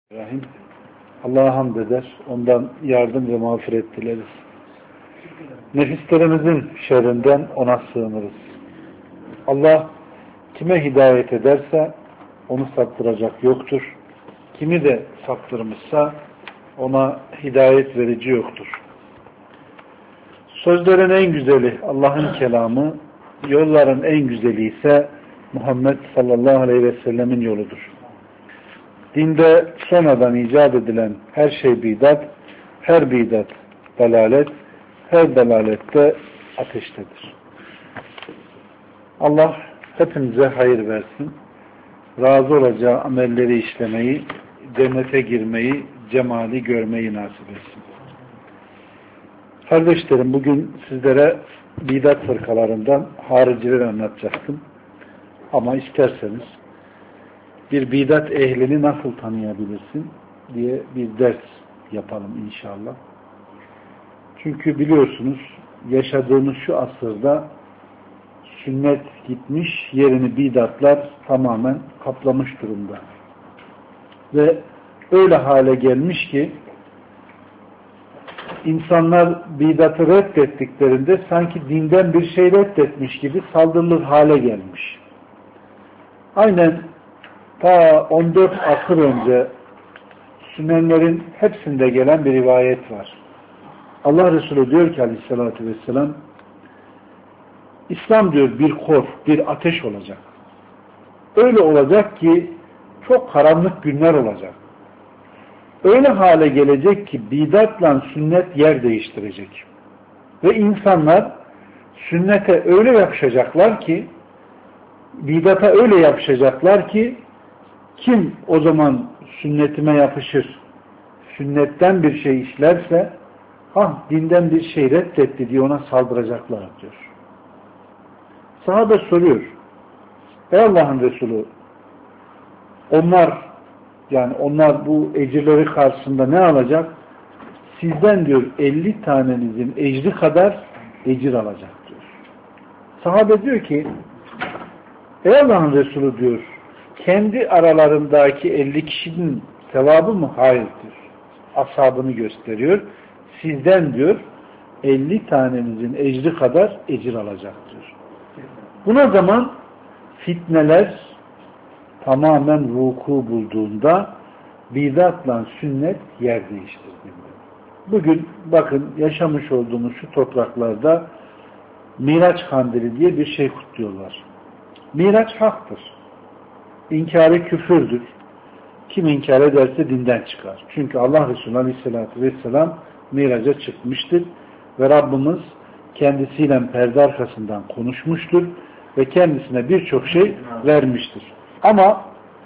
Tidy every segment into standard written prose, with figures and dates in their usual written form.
Rahim. Allah'a hamd eder. Ondan yardım ve mağfiret dileriz. Nefislerimizin şerrinden ona sığınırız. Allah kime hidayet ederse onu saptıracak yoktur. Kimi de saptırmışsa ona hidayet verici yoktur. Sözlerin en güzeli Allah'ın kelamı, yolların en güzeli ise Muhammed sallallahu aleyhi ve sellemin yoludur. Dinde sonradan icat edilen her şey bidat, her bidat dalalet, her dalalette ateştedir. Allah hepimize hayır versin. Razı olacağı amelleri işlemeyi, cennete girmeyi, cemali görmeyi nasip etsin. Kardeşlerim, bugün sizlere bidat fırkalarından haricileri anlatacaktım. Ama isterseniz bir bidat ehlini nasıl tanıyabilirsin diye bir ders yapalım inşallah. Çünkü biliyorsunuz yaşadığımız şu asırda sünnet gitmiş, yerini bidatlar tamamen kaplamış durumda. Ve öyle hale gelmiş ki insanlar bidatı reddettiklerinde sanki dinden bir şey reddetmiş gibi saldırılır hale gelmiş. Aynen ta 14 asır önce Sünenlerin hepsinde gelen bir rivayet var. Allah Resulü diyor ki aleyhissalatü vesselam, İslam diyor bir kor, bir ateş olacak. Öyle olacak ki çok karanlık günler olacak. Öyle hale gelecek ki bidatla sünnet yer değiştirecek. Ve insanlar sünnete öyle yapışacaklar ki, bidata öyle yapışacaklar ki, kim o zaman sünnetime yapışır, sünnetten bir şey işlerse, dinden bir şey reddetti diye ona saldıracaklar diyor. Sahabe soruyor, ey Allah'ın Resulü, onlar bu ecirleri karşısında ne alacak? Sizden diyor 50 tanenizin ecri kadar ecir alacak diyor. Sahabe diyor ki, ey Allah'ın Resulü diyor, kendi aralarındaki 50 kişinin sevabı mı? Hayırdır. Ashabını gösteriyor. Sizden diyor 50 tanenizin ecri kadar ecir alacak diyor. Buna zaman fitneler tamamen vuku bulduğunda bidatla sünnet yer değiştirdiğinde. Bugün bakın yaşamış olduğumuz şu topraklarda Miraç Kandili diye bir şey kutluyorlar. Miraç haktır. İnkarı küfürdür. Kim inkar ederse dinden çıkar. Çünkü Allah Resulü Aleyhisselatü Vesselam Miraç'a çıkmıştır ve Rabbimiz kendisiyle perde arkasından konuşmuştur ve kendisine birçok şey vermiştir. Ama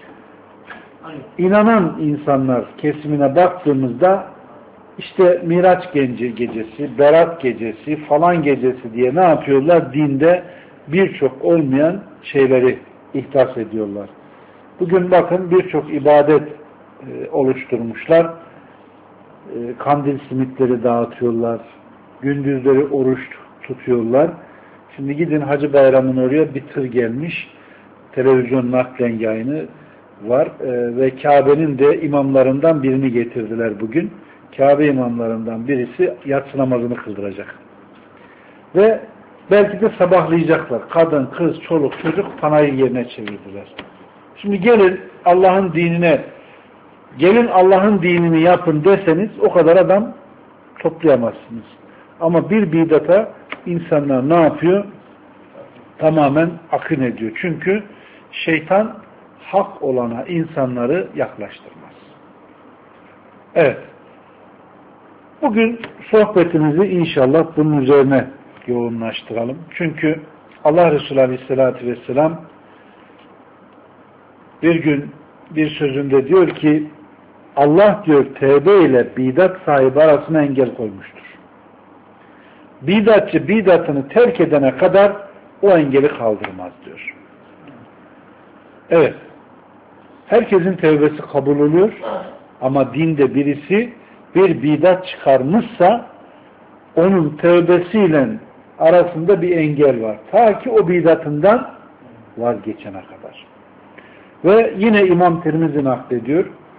inanan insanlar kesimine baktığımızda işte Miraç gecesi, Berat gecesi, falan gecesi diye ne yapıyorlar? Dinde birçok olmayan şeyleri ihdas ediyorlar. Bugün bakın birçok ibadet oluşturmuşlar. Kandil simitleri dağıtıyorlar. Gündüzleri oruç tutuyorlar. Şimdi gidin Hacı Bayramı'nın oraya bir tır gelmiş. Televizyon naklen yayını var. Ve Kabe'nin de imamlarından birini getirdiler bugün. Kabe imamlarından birisi yatsı namazını kıldıracak. Ve belki de sabahlayacaklar. Kadın, kız, çoluk, çocuk panayır yerine çevirdiler. Şimdi gelin Allah'ın dinini yapın deseniz o kadar adam toplayamazsınız. Ama bir bidata insanlar ne yapıyor? Tamamen akın ediyor. Çünkü şeytan hak olana insanları yaklaştırmaz. Evet. Bugün sohbetimizi inşallah bunun üzerine yoğunlaştıralım. Çünkü Allah Resulü Aleyhisselatü Vesselam bir gün bir sözünde diyor ki Allah diyor tevbe ile bidat sahibi arasına engel koymuştur. Bidatçı bidatını terk edene kadar o engeli kaldırmaz diyor. Evet. Herkesin tevbesi kabul oluyor ama dinde birisi bir bidat çıkarmışsa onun tevbesiyle arasında bir engel var. Ta ki o bidatından vazgeçene kadar. Ve yine İmam Tirmizi naklediyor.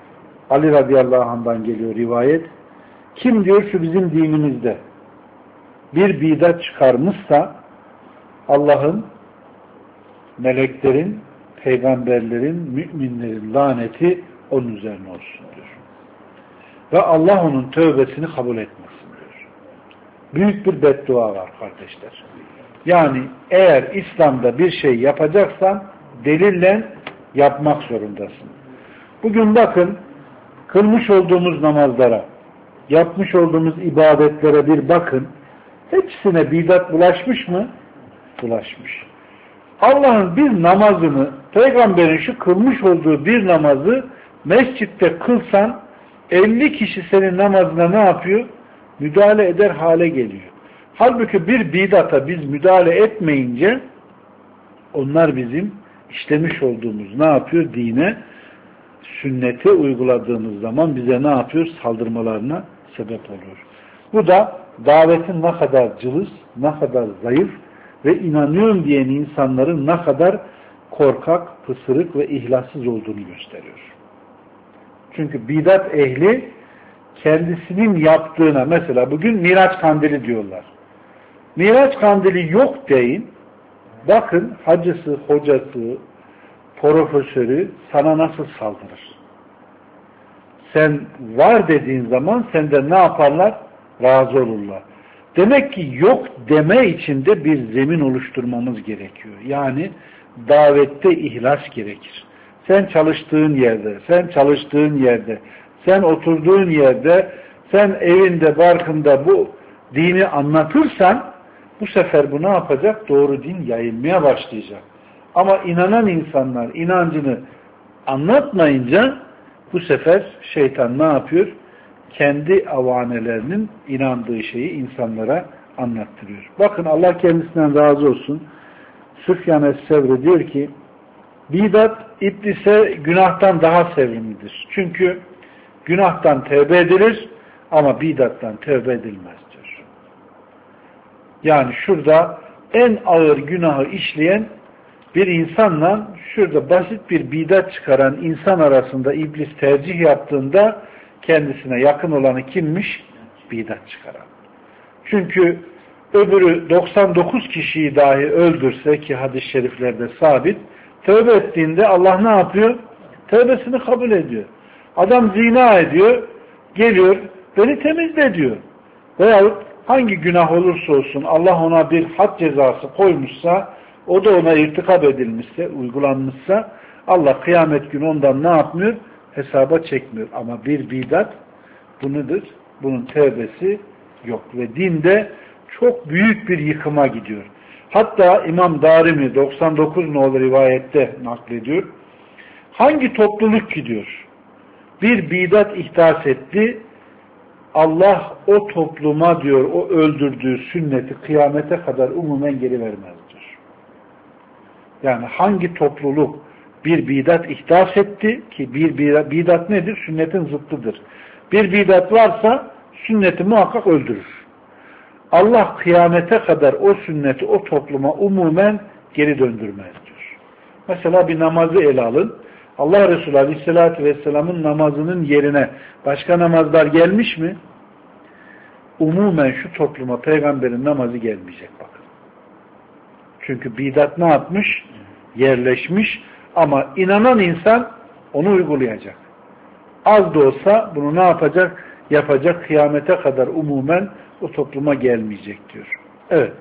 Ali radıyallahu anh'dan geliyor rivayet. Kim diyor şu bizim dinimizde bir bidat çıkarmışsa Allah'ın, meleklerin, peygamberlerin, müminlerin laneti onun üzerine olsun diyor. Ve Allah onun tövbesini kabul etmesin diyor. Büyük bir beddua var kardeşler. Yani eğer İslam'da bir şey yapacaksan delille yapmak zorundasın. Bugün bakın kılmış olduğumuz namazlara, yapmış olduğumuz ibadetlere bir bakın. Hepsine bidat bulaşmış mı? Bulaşmış. Allah'ın bir namazını, peygamberin şu kılmış olduğu bir namazı mescitte kılsan 50 kişi senin namazına ne yapıyor? Müdahale eder hale geliyor. Halbuki bir bidata biz müdahale etmeyince onlar bizim işlemiş olduğumuz ne yapıyor? Dine, sünnete uyguladığımız zaman bize ne yapıyor? Saldırmalarına sebep oluyor. Bu da davetin ne kadar cılız, ne kadar zayıf ve inanıyorum diyen insanların ne kadar korkak, pısırık ve ihlassız olduğunu gösteriyor. Çünkü bidat ehli kendisinin yaptığına, mesela bugün Miraç kandili diyorlar. Miraç kandili yok deyin, bakın hacısı, hocası, profesörü sana nasıl saldırır. Sen var dediğin zaman senden ne yaparlar? Razı olurlar. Demek ki yok deme için de bir zemin oluşturmamız gerekiyor. Yani davette ihlas gerekir. Sen çalıştığın yerde, sen oturduğun yerde, sen evinde, barkında bu dini anlatırsan bu sefer bu ne yapacak? Doğru din yayılmaya başlayacak. Ama inanan insanlar inancını anlatmayınca bu sefer şeytan ne yapıyor? Kendi avanelerinin inandığı şeyi insanlara anlattırıyor. Bakın Allah kendisinden razı olsun. Süfyan es-Sevri diyor ki bidat iblise günahtan daha sevimlidir. Çünkü günahtan tevbe edilir ama bidattan tevbe edilmez diyor. Yani şurada en ağır günahı işleyen bir insanla şurada basit bir bidat çıkaran insan arasında iblis tercih yaptığında kendisine yakın olanı kimmiş? Bidat çıkaran. Çünkü öbürü 99 kişiyi dahi öldürse ki hadis-i şeriflerde sabit, tövbe ettiğinde Allah ne yapıyor? Tövbesini kabul ediyor. Adam zina ediyor, geliyor, beni temizle diyor. Veyahut hangi günah olursa olsun Allah ona bir had cezası koymuşsa, o da ona irtikap edilmişse, uygulanmışsa Allah kıyamet günü ondan ne yapmıyor? Hesaba çekmiyor. Ama bir bidat bu nedir? Bunun tevbesi yok. Ve dinde çok büyük bir yıkıma gidiyor. Hatta İmam Darimi 99 nolu rivayette naklediyor. Hangi topluluk gidiyor? Bir bidat ihdas etti. Allah o topluma diyor o öldürdüğü sünneti kıyamete kadar umumen geri vermez diyor. Yani hangi topluluk bir bidat ihdas etti ki bir bidat nedir? Sünnetin zıttıdır. Bir bidat varsa sünneti muhakkak öldürür. Allah kıyamete kadar o sünneti o topluma umumen geri döndürmez diyor. Mesela bir namazı ele alın. Allah Resulü Aleyhisselatü Vesselam'ın namazının yerine başka namazlar gelmiş mi? Umumen şu topluma peygamberin namazı gelmeyecek bakın. Çünkü bidat ne yapmış? Yerleşmiş ama inanan insan onu uygulayacak. Az da olsa bunu ne yapacak? Yapacak, kıyamete kadar umumen o topluma gelmeyecek diyor. Evet.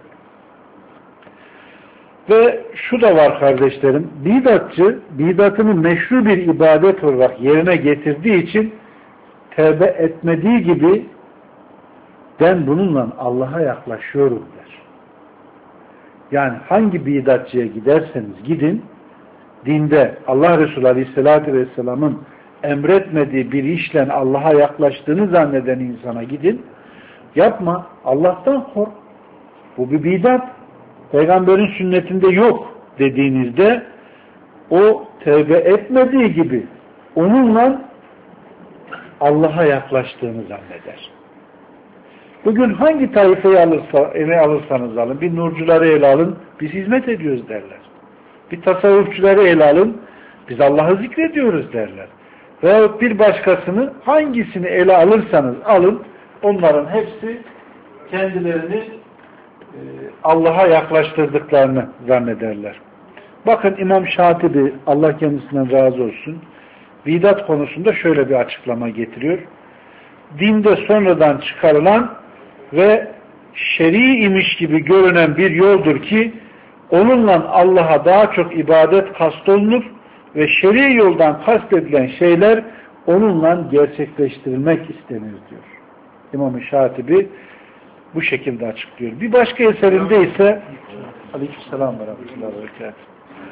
Ve şu da var kardeşlerim, bidatçı, bidatını meşru bir ibadet olarak yerine getirdiği için tevbe etmediği gibi ben bununla Allah'a yaklaşıyorum der. Yani hangi bidatçıya giderseniz gidin, dinde Allah Resulü Aleyhisselatü Vesselam'ın emretmediği bir işle Allah'a yaklaştığını zanneden insana gidin, yapma, Allah'tan kork. Bu bir bidat. Peygamberin sünnetinde yok dediğinizde o tevbe etmediği gibi onunla Allah'a yaklaştığını zanneder. Bugün hangi taifeyi ele alırsanız alın, bir nurcuları ele alın, biz hizmet ediyoruz derler. Bir tasavvufçuları ele alın, biz Allah'ı zikrediyoruz derler. veyahut bir başkasını, hangisini ele alırsanız alın, onların hepsi kendilerini Allah'a yaklaştırdıklarını zannederler. Bakın İmam Şatibi, Allah kendisinden razı olsun, bidat konusunda şöyle bir açıklama getiriyor. Dinde sonradan çıkarılan ve şer'i imiş gibi görünen bir yoldur ki onunla Allah'a daha çok ibadet kastolunur ve şer'i yoldan kastedilen şeyler onunla gerçekleştirilmek istenir diyor. İmam-ı Şatibi bu şekilde açıklıyor. Bir başka eserinde ise Aleykümselam ve Rahmetullahi ve Berekatuhu.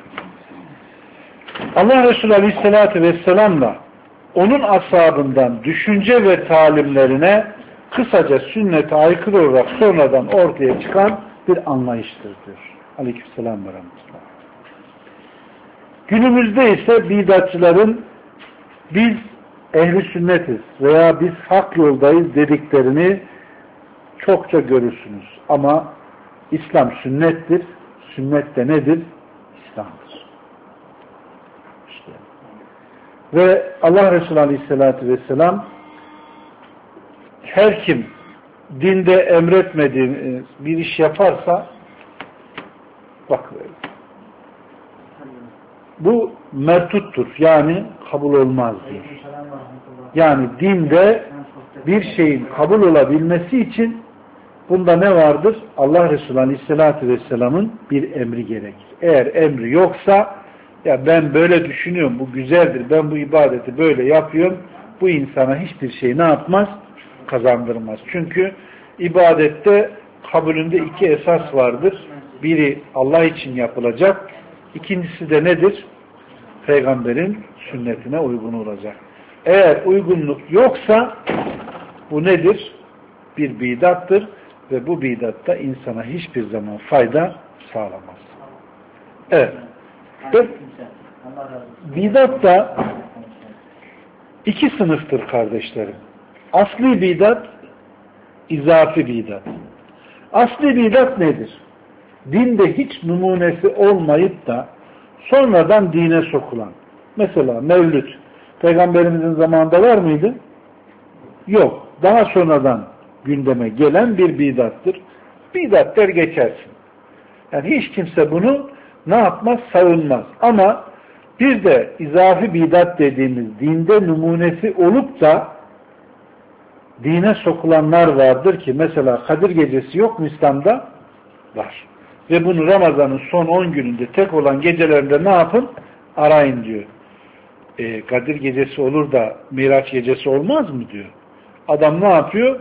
Allah Resulü Aleyhisselatü Vesselam'la onun ashabından düşünce ve talimlerine kısaca sünnete aykırı olarak sonradan ortaya çıkan bir anlayıştır diyor. Aleykümselam ve Rahmetullah. Günümüzde ise bidatçıların biz ehli sünnetiz veya biz hak yoldayız dediklerini çokça görürsünüz. Ama İslam sünnettir. Sünnet de nedir? İslam'dır. İşte. Ve Allah Resulü Aleyhisselatü Vesselam her kim dinde emretmediği bir iş yaparsa bak bu mertuttur. Yani kabul olmaz diyor. Yani dinde bir şeyin kabul olabilmesi için bunda ne vardır? Allah Resulü Aleyhisselatü Vesselam'ın bir emri gerekir. Eğer emri yoksa ya ben böyle düşünüyorum, bu güzeldir, ben bu ibadeti böyle yapıyorum, bu insana hiçbir şey ne yapmaz? Kazandırmaz. Çünkü ibadette kabulünde iki esas vardır. Biri Allah için yapılacak, ikincisi de nedir? Peygamberin sünnetine uygun olacak. Eğer uygunluk yoksa bu nedir? Bir bidattır ve bu bidatta insana hiçbir zaman fayda sağlamaz. Evet. Bidat da iki sınıftır kardeşlerim. Asli bidat, izafi bidat. Asli bidat nedir? Dinde hiç numunesi olmayıp da sonradan dine sokulan. Mesela mevlüt. Peygamberimizin zamanında var mıydı? Yok. Daha sonradan gündeme gelen bir bidattır. Bidat der geçersin. Yani hiç kimse bunu ne yapmaz? Savunmaz. Ama bir de izafi bidat dediğimiz dinde numunesi olup da dine sokulanlar vardır ki mesela Kadir Gecesi yok mu İslam'da? Var. Ve bunu Ramazan'ın son 10 gününde tek olan gecelerinde ne yapın? Arayın diyor. Kadir Gecesi olur da Miraç Gecesi olmaz mı diyor. Adam ne yapıyor?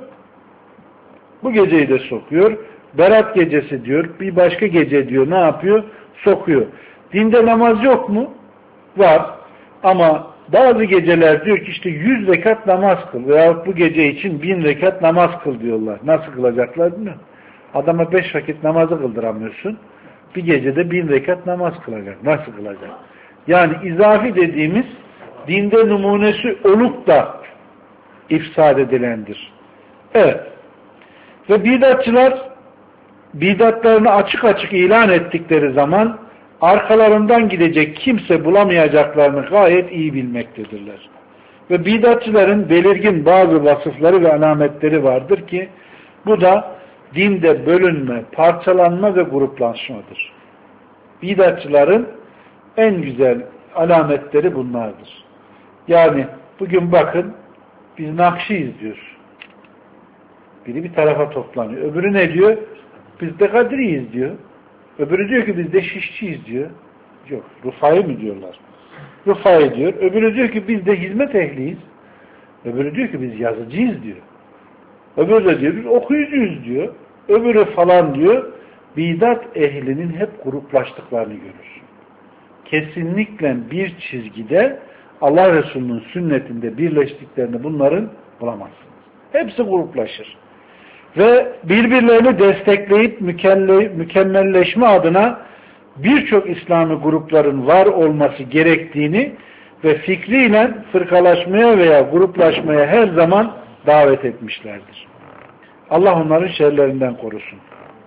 Bu geceyi de sokuyor. Berat Gecesi diyor. Bir başka gece diyor. Ne yapıyor? Sokuyor. Dinde namaz yok mu? Var. Ama bazı geceler diyor ki işte 100 rekat namaz kıl. Veyahut bu gece için 1000 rekat namaz kıl diyorlar. Nasıl kılacaklar bilmiyorum. Adama 5 vakit namazı kıldıramıyorsun. Bir gecede 1000 rekat namaz kılacak. Nasıl kılacak? Yani izafi dediğimiz dinde numunesi olup da ifsad edilendir. Evet. Ve bidatçılar bidatlarını açık açık ilan ettikleri zaman arkalarından gidecek kimse bulamayacaklarını gayet iyi bilmektedirler. Ve bidatçıların belirgin bazı vasıfları ve alametleri vardır ki bu da dinde bölünme, parçalanma ve gruplaşmadır. Bidatçıların en güzel alametleri bunlardır. Yani bugün bakın biz Nakşiyiz diyor. Biri bir tarafa toplanıyor. Öbürü ne diyor? Biz de Kadriyiz diyor. Öbürü diyor ki biz de Şişçiyiz diyor. Yok. Rufai mi diyorlar? Rufai diyor. Öbürü diyor ki biz de hizmet ehliyiz. Öbürü diyor ki biz yazıcıyız diyor. Öbürü de diyor biz okuyucuyuz diyor. Öbürü falan diyor. Bidat ehlinin hep gruplaştıklarını görür. Kesinlikle bir çizgide Allah Resulü'nün sünnetinde birleştiklerini bunların bulamazsınız. Hepsi gruplaşır. Ve birbirlerini destekleyip mükemmelleşme adına birçok İslami grupların var olması gerektiğini ve fikriyle fırkalaşmaya veya gruplaşmaya her zaman davet etmişlerdir. Allah onların şerlerinden korusun.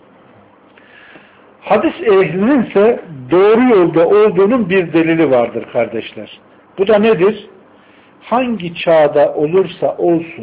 Hadis ehlinin ise doğru yolda olduğunun bir delili vardır kardeşler. Bu da nedir? hangi çağda olursa olsun,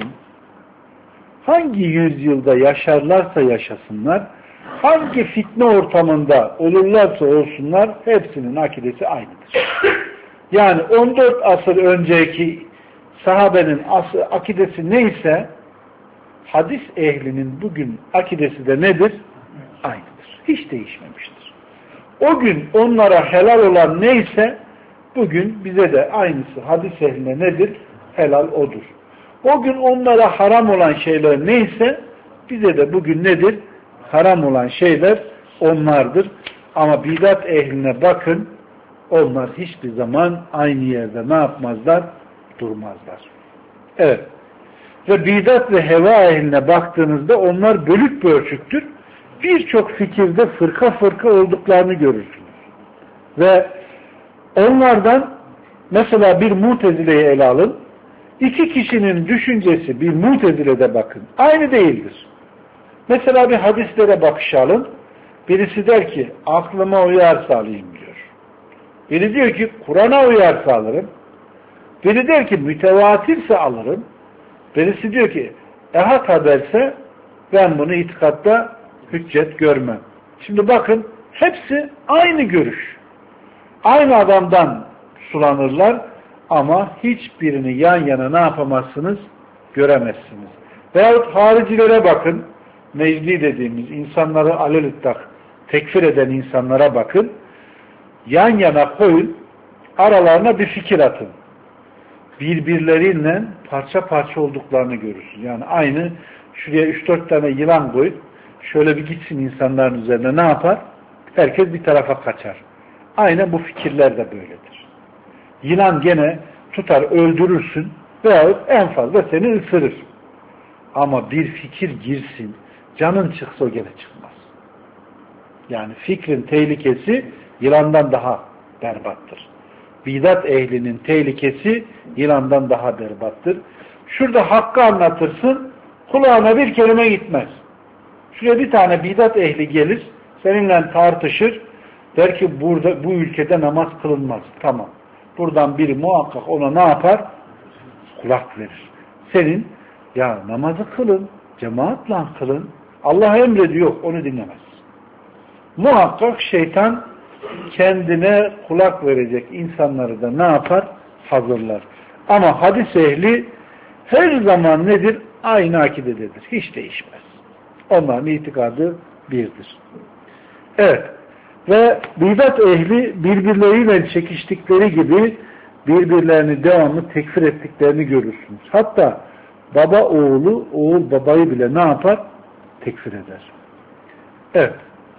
hangi yüzyılda yaşarlarsa yaşasınlar, hangi fitne ortamında olurlarsa olsunlar, hepsinin akidesi aynıdır. Yani 14 asır önceki sahabenin akidesi neyse, hadis ehlinin bugün akidesi de nedir? Aynıdır. Hiç değişmemiştir. O gün onlara helal olan neyse, bugün bize de aynısı hadis ehline nedir? Helal odur. O gün onlara haram olan şeyler neyse, bize de bugün nedir? Haram olan şeyler onlardır. Ama bidat ehline bakın, onlar hiçbir zaman aynı yerde ne yapmazlar? Durmazlar. Evet. Ve bidat ve heva ehline baktığınızda onlar bölük bölçüktür. Birçok fikirde fırka fırka olduklarını görürsünüz. Ve onlardan mesela bir Mutezile'yi ele alın. İki kişinin düşüncesi bir Mutezile'de bakın. Aynı değildir. Mesela bir hadislere bakışalım. Birisi der ki aklıma uyarsa alayım diyor. Biri diyor ki Kur'an'a uyarsa alırım. Biri der ki mütevatirse alırım. Birisi diyor ki ehad haberse ben bunu itikatta hüccet görmem. Şimdi bakın hepsi aynı görüş. Aynı adamdan sulanırlar ama hiçbirini yan yana ne yapamazsınız? Göremezsiniz. Veyahut haricilere bakın. Mecli dediğimiz insanları alelüttak tekfir eden insanlara bakın. Yan yana koyun. Aralarına bir fikir atın. Birbirleriyle parça parça olduklarını görürsün. Yani aynı şuraya 3-4 tane yılan koyup şöyle bir gitsin insanların üzerine ne yapar? Herkes bir tarafa kaçar. Aynen bu fikirler de böyledir. Yılan gene tutar öldürürsün veyahut en fazla seni ısırır. Ama bir fikir girsin, canın çıksa o gene çıkmaz. Yani fikrin tehlikesi yılandan daha berbattır. Bidat ehlinin tehlikesi yılandan daha berbattır. Şurada hakkı anlatırsın, kulağına bir kelime gitmez. Şuraya bir tane bidat ehli gelir, seninle tartışır, der ki burada bu ülkede namaz kılınmaz. Tamam. Buradan biri muhakkak ona ne yapar? Kulak verir. Senin ya namazı kılın, cemaatle kılın. Allah emrediyor, onu dinlemez. Muhakkak şeytan kendine kulak verecek insanları da ne yapar? Hazırlar. Ama hadis ehli her zaman nedir? Aynı akidededir. Hiç değişmez. Onların itikadı birdir. Evet. Ve bidat ehli birbirleriyle çekiştikleri gibi birbirlerini devamlı tekfir ettiklerini görürsünüz. Hatta baba oğlu, oğul babayı bile ne yapar? Tekfir eder. Evet.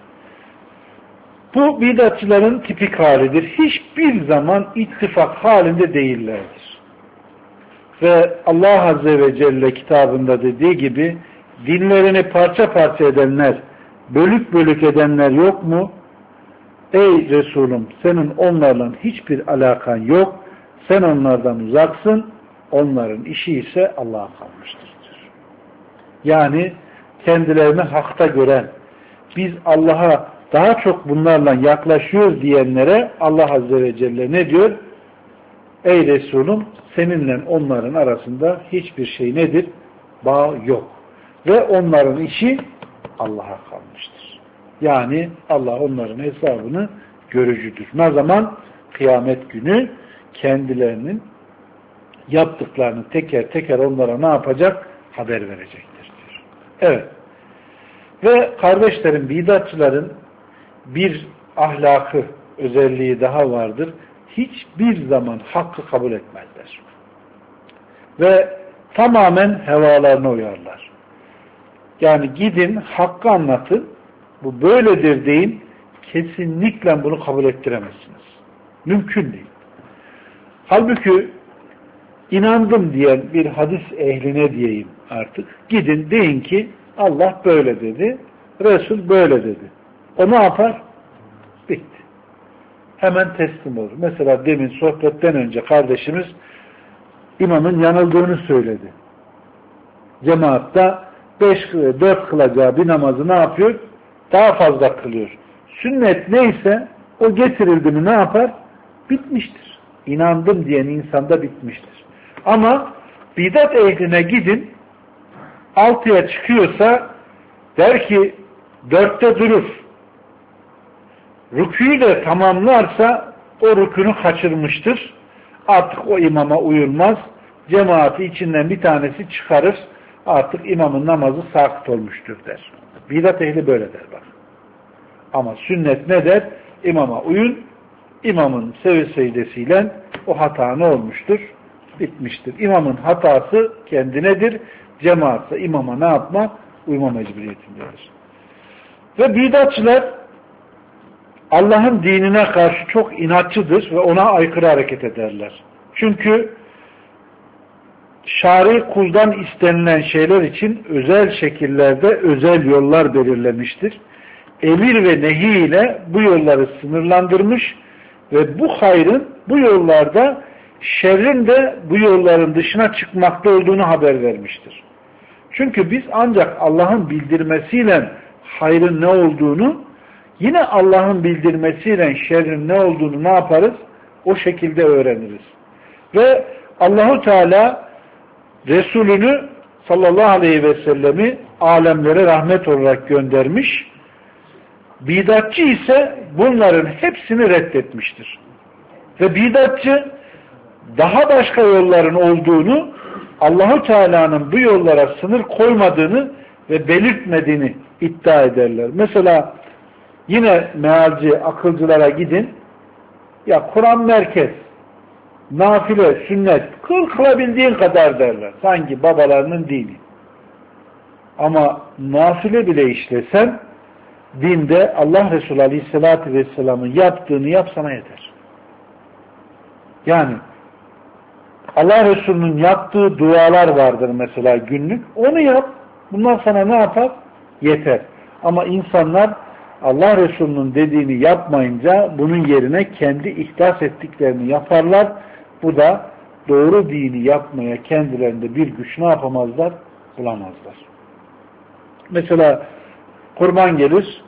Bu bidatçıların tipik halidir. Hiçbir zaman ittifak halinde değillerdir. Ve Allah Azze ve Celle kitabında dediği gibi dinlerini parça parça edenler, bölük bölük edenler yok mu? Ey Resulüm, senin onlarla hiçbir alakan yok. Sen onlardan uzaksın. Onların işi ise Allah'a kalmıştır. Yani kendilerini hakta gören, biz Allah'a daha çok bunlarla yaklaşıyoruz diyenlere Allah Azze ve Celle ne diyor? Ey Resulüm, seninle onların arasında hiçbir şey nedir? Bağ yok. Ve onların işi Allah'a kalmıştır. Yani Allah onların hesabını görücüdür. Ne zaman? Kıyamet günü kendilerinin yaptıklarını teker teker onlara ne yapacak? Haber verecektir. Evet. Ve kardeşlerim, bidatçıların bir ahlakı, özelliği daha vardır. Hiçbir zaman hakkı kabul etmezler. Ve tamamen hevalarına uyarlar. Yani gidin, hakkı anlatın, bu böyledir deyin, kesinlikle bunu kabul ettiremezsiniz. Mümkün değil. Halbuki inandım diyen bir hadis ehline diyeyim artık, gidin deyin ki Allah böyle dedi, Resul böyle dedi. O ne yapar? Bitti. Hemen teslim olur. Mesela demin sohbetten önce kardeşimiz imamın yanıldığını söyledi. Cemaatta 4 kılacağı bir namazı ne yapıyor? Daha fazla kılıyor. Sünnet neyse o getirildi mi ne yapar? Bitmiştir. İnandım diyen insanda bitmiştir. Ama bidat ehline gidin, 6'ya çıkıyorsa der ki 4'te durur. Rükûyu de tamamlarsa o rükûnü kaçırmıştır. Artık o imama uyulmaz. Cemaati içinden bir tanesi çıkarır. Artık imamın namazı sakıt olmuştur der. Bidat ehli böyle der bak. Ama sünnet ne der? İmama uyun. İmamın secdesiyle o hata ne olmuştur? Bitmiştir. İmamın hatası kendinedir. Cemaatse imama ne yapma? Uyma mecburiyetindedir. Ve bidatçılar Allah'ın dinine karşı çok inatçıdır ve ona aykırı hareket ederler. Çünkü şari kuldan istenilen şeyler için özel şekillerde özel yollar belirlemiştir. Emir ve nehi ile bu yolları sınırlandırmış ve bu hayrın bu yollarda şerrin de bu yolların dışına çıkmakta olduğunu haber vermiştir. Çünkü biz ancak Allah'ın bildirmesiyle hayrın ne olduğunu, yine Allah'ın bildirmesiyle şerrin ne olduğunu ne yaparız? O şekilde öğreniriz. Ve Allahu Teala Resulünü sallallahu aleyhi ve sellemi alemlere rahmet olarak göndermiş. Bidatçı ise bunların hepsini reddetmiştir. Ve bidatçı daha başka yolların olduğunu, Allahu Teala'nın bu yollara sınır koymadığını ve belirtmediğini iddia ederler. Mesela yine mealci, akılcılara gidin, ya Kur'an merkez, nafile, sünnet, kılabildiğin kadar derler. Sanki babalarının dini. Ama nafile bile işlesen, dinde Allah Resulü Aleyhisselatü Vesselam'ın yaptığını yapsana yeter. Yani Allah Resulü'nün yaptığı dualar vardır mesela günlük. Onu yap. Bundan sana ne yapar? Yeter. Ama insanlar Allah Resulü'nün dediğini yapmayınca bunun yerine kendi ihdas ettiklerini yaparlar. Bu da doğru dini yapmaya kendilerinde bir güç ne yapamazlar? Bulamazlar. Mesela kurban gelir.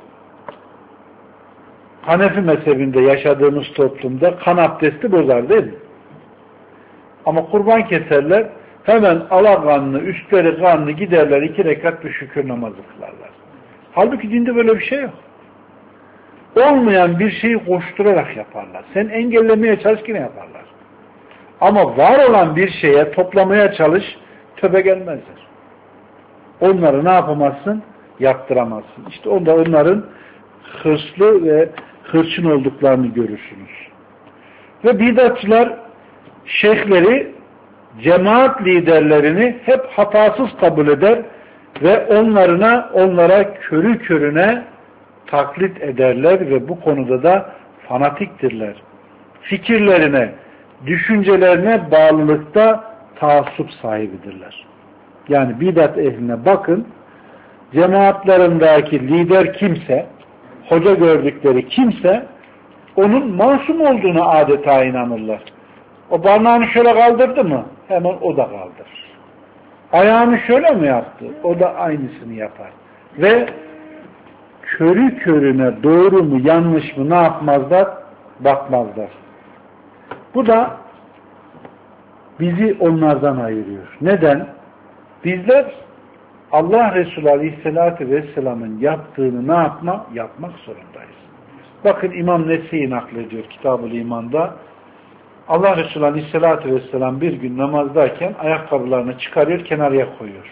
Hanefi mezhebinde yaşadığımız toplumda kan abdesti bozar değil mi? Ama kurban keserler, hemen alakanlı, üstleri kanlı giderler, 2 rekat bir şükür namazı kılarlar. Halbuki dinde böyle bir şey yok. Olmayan bir şeyi koşturarak yaparlar. Sen engellemeye çalış yine yaparlar. Ama var olan bir şeye toplamaya çalış, töbe gelmezler. Onları ne yapamazsın? Yaptıramazsın. İşte onda onların hırslı ve hırçın olduklarını görürsünüz. Ve bidatçılar şeyhleri, cemaat liderlerini hep hatasız kabul eder ve onlara körü körüne taklit ederler ve bu konuda da fanatiktirler. Fikirlerine, düşüncelerine bağlılıkta taassup sahibidirler. Yani bidat ehline bakın, cemaatlarındaki lider kimse, hoca gördükleri kimse, onun masum olduğunu adeta inanırlar. O parmağını şöyle kaldırdı mı? Hemen o da kaldırır. Ayağını şöyle mi yaptı? O da aynısını yapar. Ve körü körüne doğru mu yanlış mı ne yapmazlar? Bakmazlar. Bu da bizi onlardan ayırıyor. Neden? Bizler Allah Resulü Aleyhisselatü Vesselam'ın yaptığını ne yapma? Yapmak zorundayız. Bakın İmam Nese'yi naklediyor Kitab-ül İman'da. Allah Resulü Aleyhisselatü Vesselam bir gün namazdayken ayakkabılarını çıkarıyor, kenarıya koyuyor.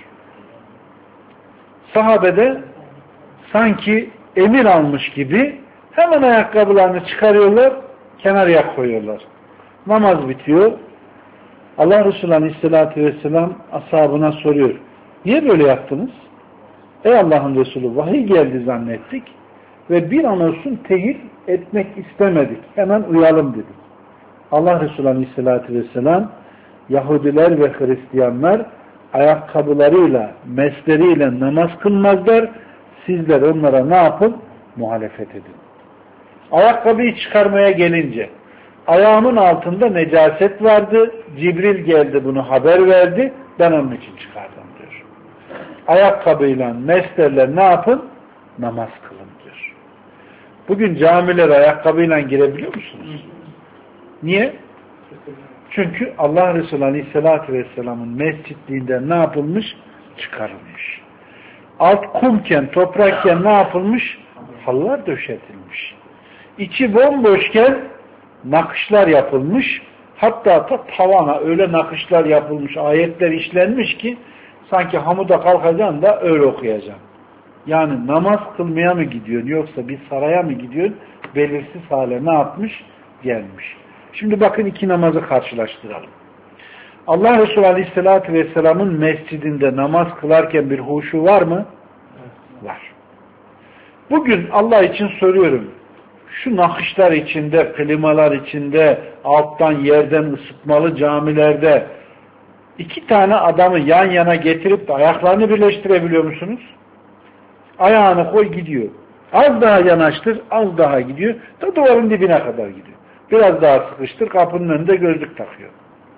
Sahabede sanki emir almış gibi hemen ayakkabılarını çıkarıyorlar, kenarıya koyuyorlar. Namaz bitiyor. Allah Resulü Aleyhisselatü Vesselam ashabına soruyor. Niye böyle yaptınız? Ey Allah'ın Resulü, vahiy geldi zannettik ve bir an olsun tehir etmek istemedik. Hemen uyalım dedik. Allah Resulü Aleyhisselatü Vesselam, Yahudiler ve Hristiyanlar ayakkabılarıyla, mesleriyle namaz kılmazlar. Sizler onlara ne yapın? Muhalefet edin. Ayakkabıyı çıkarmaya gelince ayağımın altında necaset vardı. Cibril geldi bunu haber verdi. Ben onun için çıkardım diyor. Ayakkabıyla, meslerle ne yapın? Namaz kılın diyor. Bugün camilere ayakkabıyla girebiliyor musunuz? Niye? Çünkü Allah Resulü Aleyhisselatü Vesselam'ın mescitliğinden ne yapılmış? Çıkarılmış. Alt kumken, toprakken ne yapılmış? Halılar döşetilmiş. İçi bomboşken nakışlar yapılmış. Hatta da tavana öyle nakışlar yapılmış, ayetler işlenmiş ki sanki hamuda kalkacaksın da öyle okuyacaksın. Yani namaz kılmaya mı gidiyorsun yoksa bir saraya mı gidiyorsun? Belirsiz hale ne yapmış? Gelmiş. Şimdi bakın iki namazı karşılaştıralım. Allah Resulü Aleyhisselatü Vesselam'ın mescidinde namaz kılarken bir huşu var mı? Var. Bugün Allah için soruyorum. Şu nakışlar içinde, klimalar içinde, alttan yerden ısıtmalı camilerde iki tane adamı yan yana getirip de ayaklarını birleştirebiliyor musunuz? Ayağını koy gidiyor. Az daha yanaştır, az daha gidiyor. Da duvarın dibine kadar gidiyor. Biraz daha sıkıştır, kapının önünde gözlük takıyor.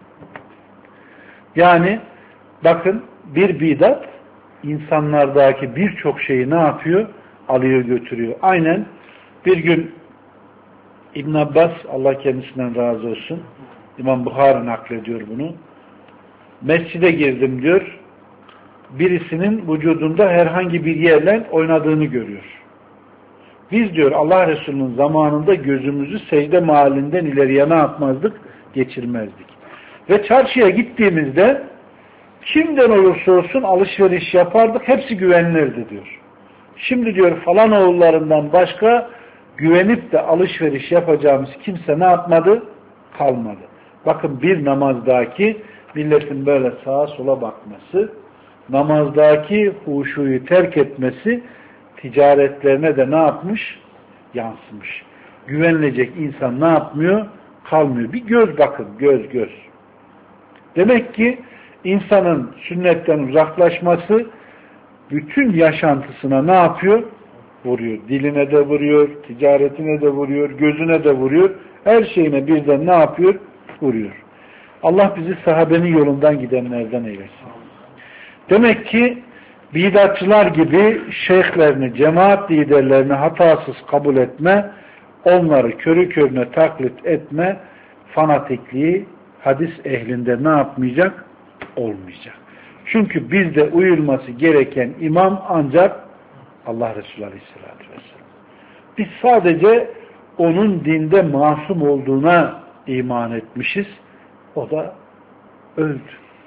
Yani bakın bir bidat insanlardaki birçok şeyi ne yapıyor? Alıyor götürüyor. Aynen bir gün İbn Abbas, Allah kendisinden razı olsun, İmam Bukhari naklediyor bunu. Mescide girdim diyor. Birisinin vücudunda herhangi bir yerle oynadığını görüyor. Biz diyor Allah Resulü'nün zamanında gözümüzü secde mahallinden ileriye ne yapmazdık? Geçirmezdik. Ve çarşıya gittiğimizde kimden olursa olsun alışveriş yapardık. Hepsi güvenilirdi diyor. Şimdi diyor falan oğullarından başka güvenip de alışveriş yapacağımız kimse ne yapmadı? Kalmadı. Bakın bir namazdaki milletin böyle sağa sola bakması, namazdaki huşuyu terk etmesi ticaretlerine de ne yapmış? Yansımış. Güvenilecek insan ne yapmıyor? Kalmıyor. Bir göz bakın, göz. Demek ki insanın sünnetten uzaklaşması bütün yaşantısına ne yapıyor? Vuruyor. Diline de vuruyor, ticaretine de vuruyor, gözüne de vuruyor. Her şeyine birden ne yapıyor? Vuruyor. Allah bizi sahabenin yolundan gidenlerden eylesin. Demek ki bidatçılar gibi şeyhlerini, cemaat liderlerini hatasız kabul etme, onları körü körüne taklit etme, fanatikliği hadis ehlinde ne yapmayacak? Olmayacak. Çünkü bizde uyulması gereken imam ancak Allah Resulü Aleyhisselatü Vesselam. Biz sadece onun dinde masum olduğuna iman etmişiz. O da öldü.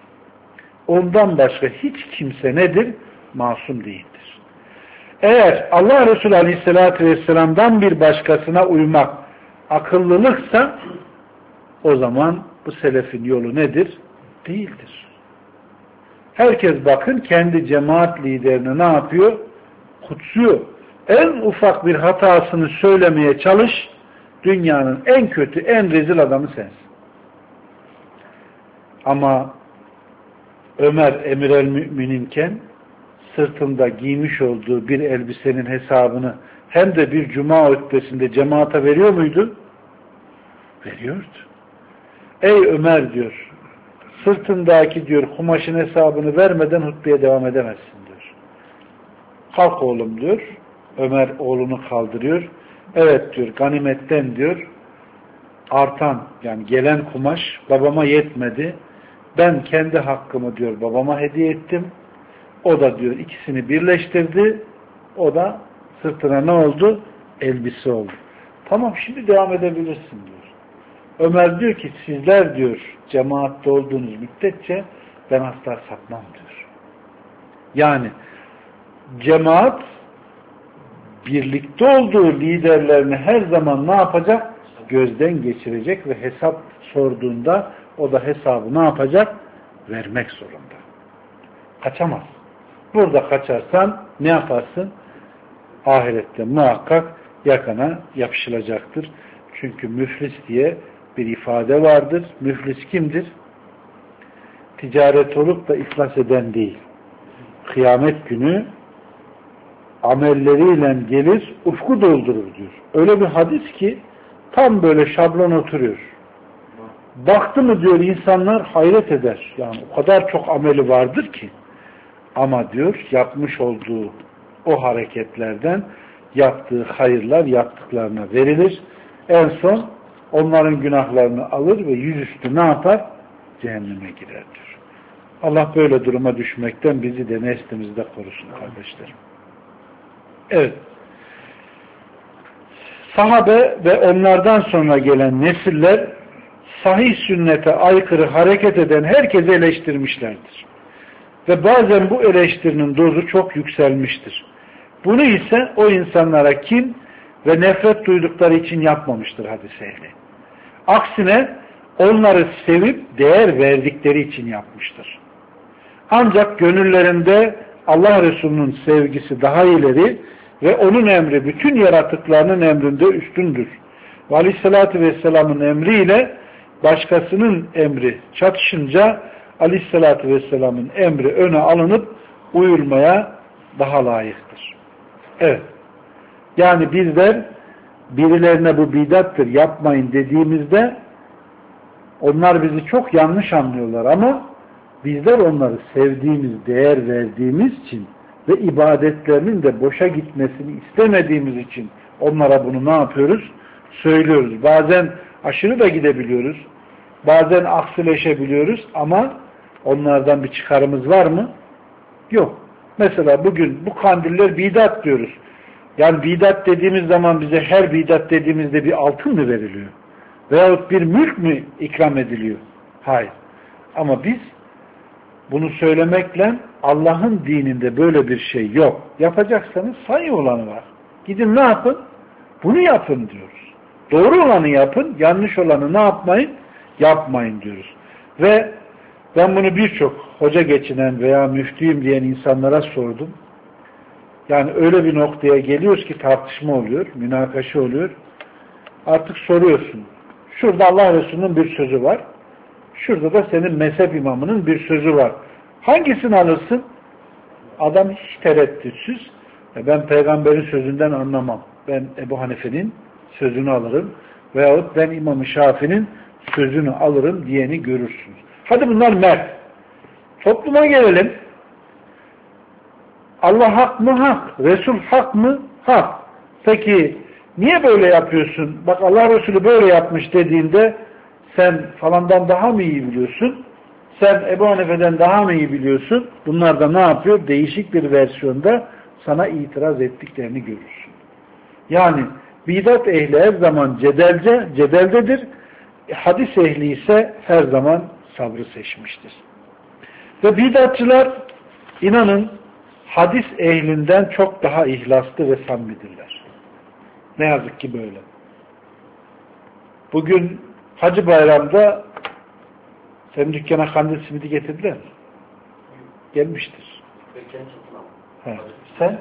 Ondan başka hiç kimse nedir? Masum değildir. Eğer Allah Resulü Aleyhisselatü Vesselam'dan bir başkasına uymak akıllılıksa o zaman bu selefin yolu nedir? Değildir. Herkes bakın kendi cemaat liderini ne yapıyor? Kutsuyor. En ufak bir hatasını söylemeye çalış, dünyanın en kötü, en rezil adamı sensin. Ama Ömer emir el mümininken sırtında giymiş olduğu bir elbisenin hesabını hem de bir cuma hutbesinde cemaate veriyor muydu? Veriyordu. Ey Ömer diyor, sırtındaki diyor kumaşın hesabını vermeden hutbeye devam edemezsin diyor. Kalk oğlum diyor. Ömer oğlunu kaldırıyor. Evet diyor, ganimetten diyor artan yani gelen kumaş babama yetmedi. Ben kendi hakkımı diyor babama hediye ettim. O da diyor ikisini birleştirdi. O da sırtına ne oldu? Elbise oldu. Tamam şimdi devam edebilirsin diyor. Ömer diyor ki sizler diyor cemaatte olduğunuz müddetçe ben asla sapmam diyor. Yani cemaat birlikte olduğu liderlerini her zaman ne yapacak? Gözden geçirecek ve hesap sorduğunda o da hesabı ne yapacak? Vermek zorunda. Kaçamaz. Burada kaçarsan ne yaparsın? Ahirette muhakkak yakana yapışılacaktır. Çünkü müflis diye bir ifade vardır. Müflis kimdir? Ticaret olup da iflas eden değil. Kıyamet günü amelleriyle gelir, ufku doldurur diyor. Öyle bir hadis ki tam böyle şablon oturuyor. Baktı mı diyor insanlar hayret eder. Yani o kadar çok ameli vardır ki. Ama diyor yapmış olduğu o hareketlerden yaptığı hayırlar yaptıklarına verilir. En son onların günahlarını alır ve yüzüstü ne yapar? Cehenneme girer diyor. Allah böyle duruma düşmekten bizi de neslimizde korusun kardeşlerim. Evet. Sahabe ve onlardan sonra gelen nesiller sahih sünnete aykırı hareket eden herkesi eleştirmişlerdir. Ve bazen bu eleştirinin dozu çok yükselmiştir. Bunu ise o insanlara kin ve nefret duydukları için yapmamıştır hadis ehli. Aksine onları sevip değer verdikleri için yapmıştır. Ancak gönüllerinde Allah Resulü'nün sevgisi daha ileri ve onun emri bütün yaratıklarının emrinde üstündür. Ve Aleyhisselatü Vesselam'ın emriyle başkasının emri çatışınca Aleyhisselatü Vesselam'ın emri öne alınıp uyulmaya daha layıktır. Evet. Yani bizler birilerine bu bidattır yapmayın dediğimizde onlar bizi çok yanlış anlıyorlar ama bizler onları sevdiğimiz, değer verdiğimiz için ve ibadetlerinin de boşa gitmesini istemediğimiz için onlara bunu ne yapıyoruz? Söylüyoruz. Bazen aşırı da gidebiliyoruz. Bazen aksileşebiliyoruz ama onlardan bir çıkarımız var mı? Yok. Mesela bugün bu kandiller bidat diyoruz. Yani bidat dediğimiz zaman bize her bidat dediğimizde bir altın mı veriliyor? Veyahut bir mülk mü ikram ediliyor? Hayır. Ama biz bunu söylemekle Allah'ın dininde böyle bir şey yok. Yapacaksanız sayı olanı var. Gidin ne yapın? Bunu yapın diyoruz. Doğru olanı yapın, yanlış olanı ne yapmayın? Yapmayın diyoruz. Ve ben bunu birçok hoca geçinen veya müftüyüm diyen insanlara sordum. Yani öyle bir noktaya geliyoruz ki tartışma oluyor, münakaşa oluyor. Artık soruyorsun. Şurada Allah Resulü'nün bir sözü var. Şurada da senin mezhep imamının bir sözü var. Hangisini alırsın? Adam hiç tereddütsüz. Ben peygamberin sözünden anlamam. Ben Ebu Hanife'nin sözünü alırım. Veyahut ben İmam-ı Şafii'nin sözünü alırım diyeni görürsünüz. Hadi bunlar mert. Topluma gelelim. Allah hak mı? Hak. Resul hak mı? Hak. Peki niye böyle yapıyorsun? Bak Allah Resulü böyle yapmış dediğinde sen falandan daha mı iyi biliyorsun? Sen Ebu Hanife'den daha mı iyi biliyorsun? Bunlar da ne yapıyor? Değişik bir versiyonda sana itiraz ettiklerini görürsün. Yani bidat ehli her zaman cedeldedir. Hadis ehli ise her zaman sabrı seçmiştir. Ve bidatçılar inanın hadis ehlinden çok daha ihlaslı ve samimidirler. Ne yazık ki böyle. Bugün Hacı Bayram'da senin dükkana kandil simidi getirdiler mi? Gelmiştir. He. Sen?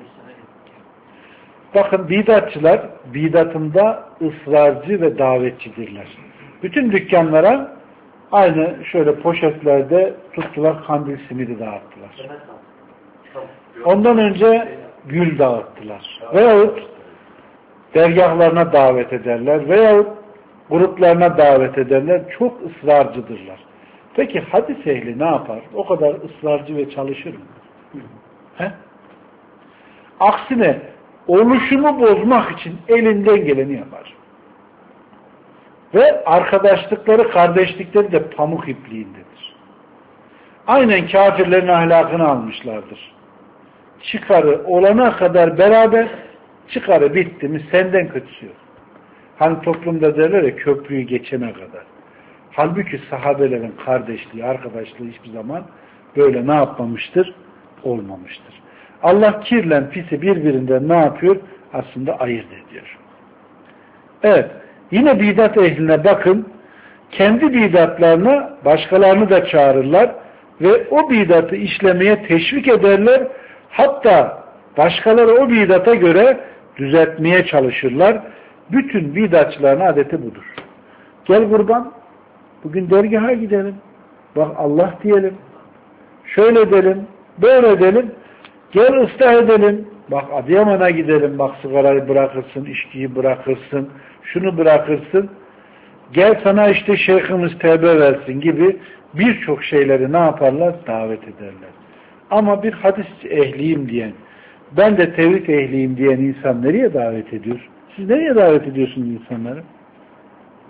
Bakın bidatçılar bidatında ısrarcı ve davetçidirler. Bütün dükkanlara aynı şöyle poşetlerde tuttular, kandil simidi dağıttılar. Ondan önce gül dağıttılar. Veyahut dergahlarına davet ederler. Veyahut gruplarına davet ederler. Çok ısrarcıdırlar. Peki hadis ehli ne yapar? O kadar ısrarcı ve çalışır mı? He? Aksine oluşumu bozmak için elinden geleni yapar. Ve arkadaşlıkları, kardeşlikleri de pamuk ipliğindedir. Aynen kafirlerin ahlakını almışlardır. Çıkarı olana kadar beraber, çıkarı bitti mi senden kötüsü yok. Hani toplumda derler ya köprüyü geçene kadar. Halbuki sahabelerin kardeşliği, arkadaşlığı hiçbir zaman böyle ne yapmamıştır? Olmamıştır. Allah kirle pisi birbirinden ne yapıyor? Aslında ayırt ediyor. Evet. Yine bidat ehline bakın. Kendi bidatlarına başkalarını da çağırırlar ve o bidatı işlemeye teşvik ederler. Hatta başkaları o bidata göre düzeltmeye çalışırlar. Bütün bidatçıların adeti budur. Gel kurban, bugün dergaha gidelim. Bak Allah diyelim. Şöyle edelim, böyle edelim. Gel ıslah edelim. Bak Adıyaman'a gidelim. Bak sigarayı bırakırsın, içkiyi bırakırsın, şunu bırakırsın. Gel sana işte şeyhimiz tevbe versin gibi birçok şeyleri ne yaparlar? Davet ederler. Ama bir hadis ehliyim diyen, ben de tevhid ehliyim diyen insan nereye davet ediyor? Siz nereye davet ediyorsunuz insanları?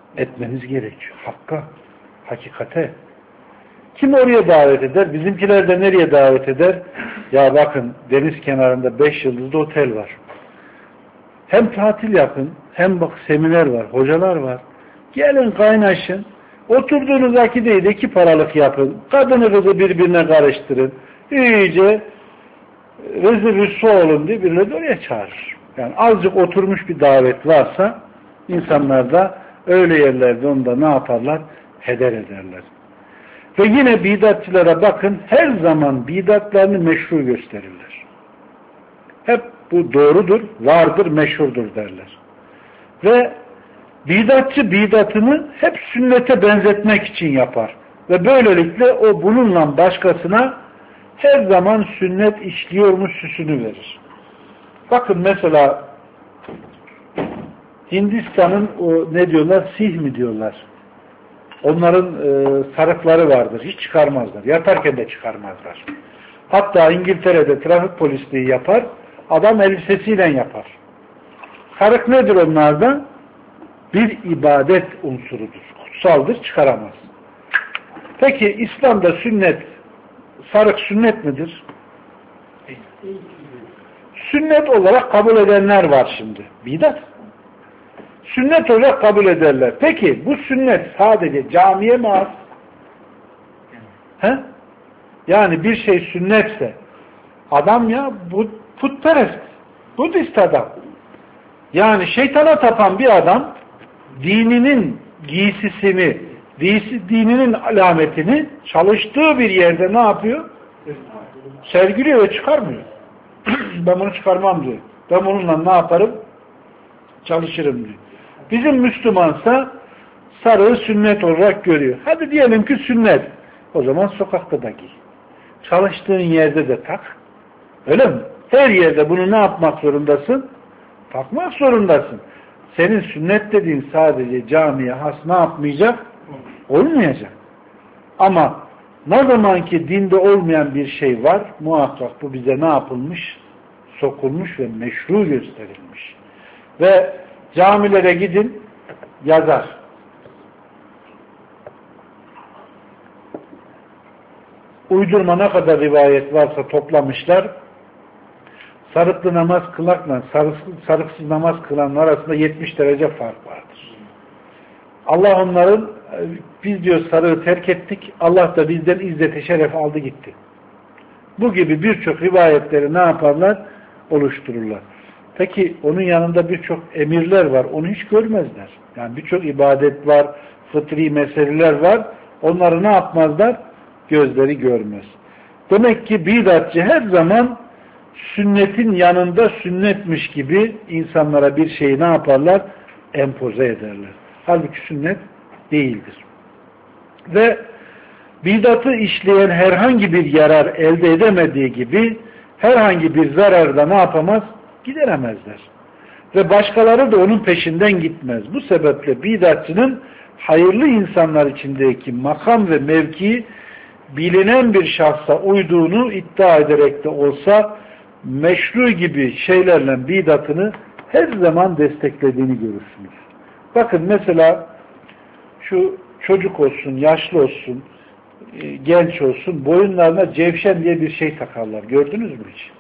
etmeniz gerekiyor. Hakka, hakikate. Kim oraya davet eder? Bizimkiler de nereye davet eder? Ya bakın deniz kenarında 5 yıldızlı otel var. Hem tatil yapın, hem bak seminer var, hocalar var. Gelin kaynaşın. Oturduğunuz akideyi de 2 paralık yapın. Kadını kızı birbirine karıştırın. İyice rezil rüsva olun diye birileri oraya çağırır. Yani azıcık oturmuş bir davet varsa insanlar da öyle yerlerde onu da ne yaparlar? Heder ederler. Ve yine bidatçılara bakın, her zaman bidatlarını meşru gösterirler. Hep bu doğrudur, vardır, meşhurdur derler. Ve bidatçı bidatını hep sünnete benzetmek için yapar. Ve böylelikle o bununla başkasına her zaman sünnet işliyormuş süsünü verir. Bakın mesela Hindistan'ın o ne diyorlar? Sih mi diyorlar? Onların sarıkları vardır. Hiç çıkarmazlar. Yatarken de çıkarmazlar. Hatta İngiltere'de trafik polisliği yapar. Adam elbisesiyle yapar. Sarık nedir onlarda? Bir ibadet unsurudur. Kutsaldır. Çıkaramaz. Peki İslam'da sünnet, sarık sünnet midir? Sünnet olarak kabul edenler var şimdi. Bidat. Sünnet olarak kabul ederler. Peki bu sünnet sadece camiye mi az? He? Yani bir şey sünnetse adam ya bu putperest, Budist adam. Yani şeytana tapan bir adam dininin giysisini, dininin alametini çalıştığı bir yerde ne yapıyor? Sergiliyor ve çıkarmıyor. Ben bunu çıkarmam diyor. Ben bununla ne yaparım? Çalışırım diyor. Bizim Müslümansa sarığı sünnet olarak görüyor. Hadi diyelim ki sünnet. O zaman sokakta da giy. Çalıştığın yerde de tak. Öyle mi? Her yerde bunu ne yapmak zorundasın? Takmak zorundasın. Senin sünnet dediğin sadece camiye has ne yapmayacak? Olmayacak. Ama ne zaman ki dinde olmayan bir şey var, muhakkak bu bize ne yapılmış? Sokulmuş ve meşru gösterilmiş. Ve camilere gidin, yazar. Uydurma ne kadar rivayet varsa toplamışlar. Sarıklı namaz kılmakla sarıksız namaz kılanlar arasında 70 derece fark vardır. Allah onların, biz diyor sarığı terk ettik, Allah da bizden izzeti şeref aldı gitti. Bu gibi birçok rivayetleri ne yaparlar? Oluştururlar. Peki onun yanında birçok emirler var. Onu hiç görmezler. Yani birçok ibadet var, fıtri meseleler var. Onları ne yapmazlar? Gözleri görmez. Demek ki bidatçı her zaman sünnetin yanında sünnetmiş gibi insanlara bir şeyi ne yaparlar? Empoze ederler. Halbuki sünnet değildir. Ve bidatı işleyen herhangi bir yarar elde edemediği gibi herhangi bir zararda ne yapamaz? Gideremezler. Ve başkaları da onun peşinden gitmez. Bu sebeple bidatçının hayırlı insanlar içindeki makam ve mevkii bilinen bir şahsa uyduğunu iddia ederek de olsa meşru gibi şeylerle bidatını her zaman desteklediğini görürsünüz. Bakın mesela şu çocuk olsun, yaşlı olsun, genç olsun, boyunlarına cevşen diye bir şey takarlar. Gördünüz mü hiç?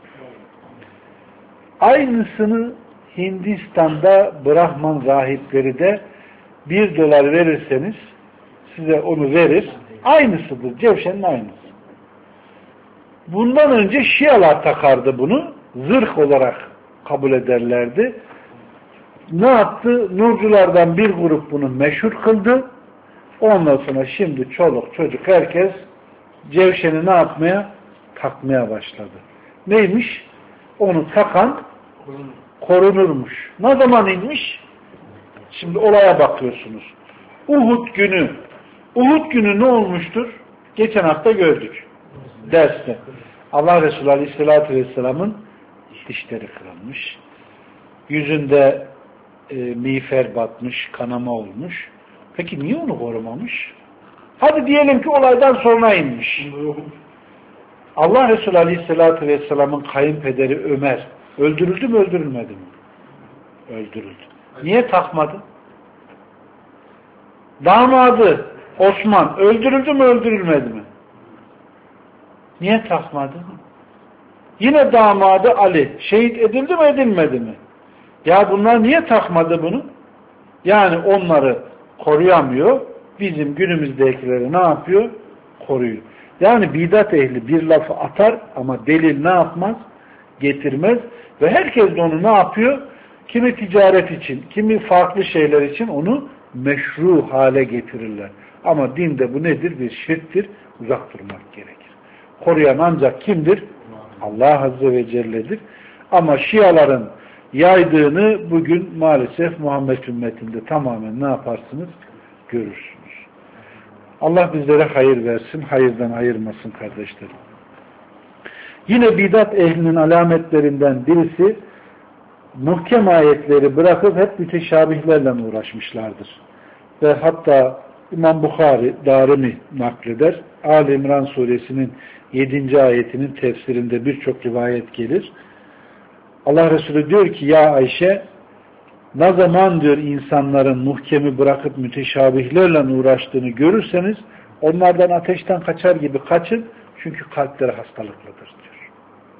Aynısını Hindistan'da Brahman rahipleri de $1 verirseniz size onu verir. Aynısıdır. Cevşenin aynısı. Bundan önce Şialar takardı bunu. Zırh olarak kabul ederlerdi. Ne yaptı? Nurculardan bir grup bunu meşhur kıldı. Ondan sonra şimdi çoluk çocuk herkes cevşeni ne yapmaya? Takmaya başladı. Neymiş? Onu takan korunurmuş. Ne zaman inmiş? Şimdi olaya bakıyorsunuz. Uhud günü. Uhud günü ne olmuştur? Geçen hafta gördük. Derste. Allah Resulü Aleyhisselatü Vesselam'ın dişleri kırılmış. Yüzünde miğfer batmış, kanama olmuş. Peki niye onu korumamış? Hadi diyelim ki olaydan sonra inmiş. Allah Resulü Aleyhisselatü Vesselam'ın kayınpederi Ömer öldürüldü mü öldürülmedi mi? Öldürüldü. Niye takmadı? Damadı Osman öldürüldü mü öldürülmedi mi? Niye takmadı? Yine damadı Ali şehit edildi mi edilmedi mi? Ya bunlar niye takmadı bunu? Yani onları koruyamıyor. Bizim günümüzdekileri ne yapıyor? Koruyor. Yani bidat ehli bir lafı atar ama delil ne yapmaz? Getirmez. Ve herkes de onu ne yapıyor? Kimi ticaret için, kimi farklı şeyler için onu meşru hale getirirler. Ama dinde bu nedir? Bir şirktir. Uzak durmak gerekir. Koruyan ancak kimdir? Allah Azze ve Celle'dir. Ama Şiaların yaydığını bugün maalesef Muhammed ümmetinde tamamen ne yaparsınız? Görürsünüz. Allah bizlere hayır versin, hayırdan ayırmasın kardeşlerim. Yine bidat ehlinin alametlerinden birisi muhkem ayetleri bırakıp hep müteşabihlerle uğraşmışlardır. Ve hatta İmam Bukhari, Darimi nakleder. Ali İmran suresinin 7. ayetinin tefsirinde birçok rivayet gelir. Allah Resulü diyor ki ya Ayşe ne zaman diyor insanların muhkemi bırakıp müteşabihlerle uğraştığını görürseniz onlardan ateşten kaçar gibi kaçın çünkü kalpleri hastalıklıdır diyor.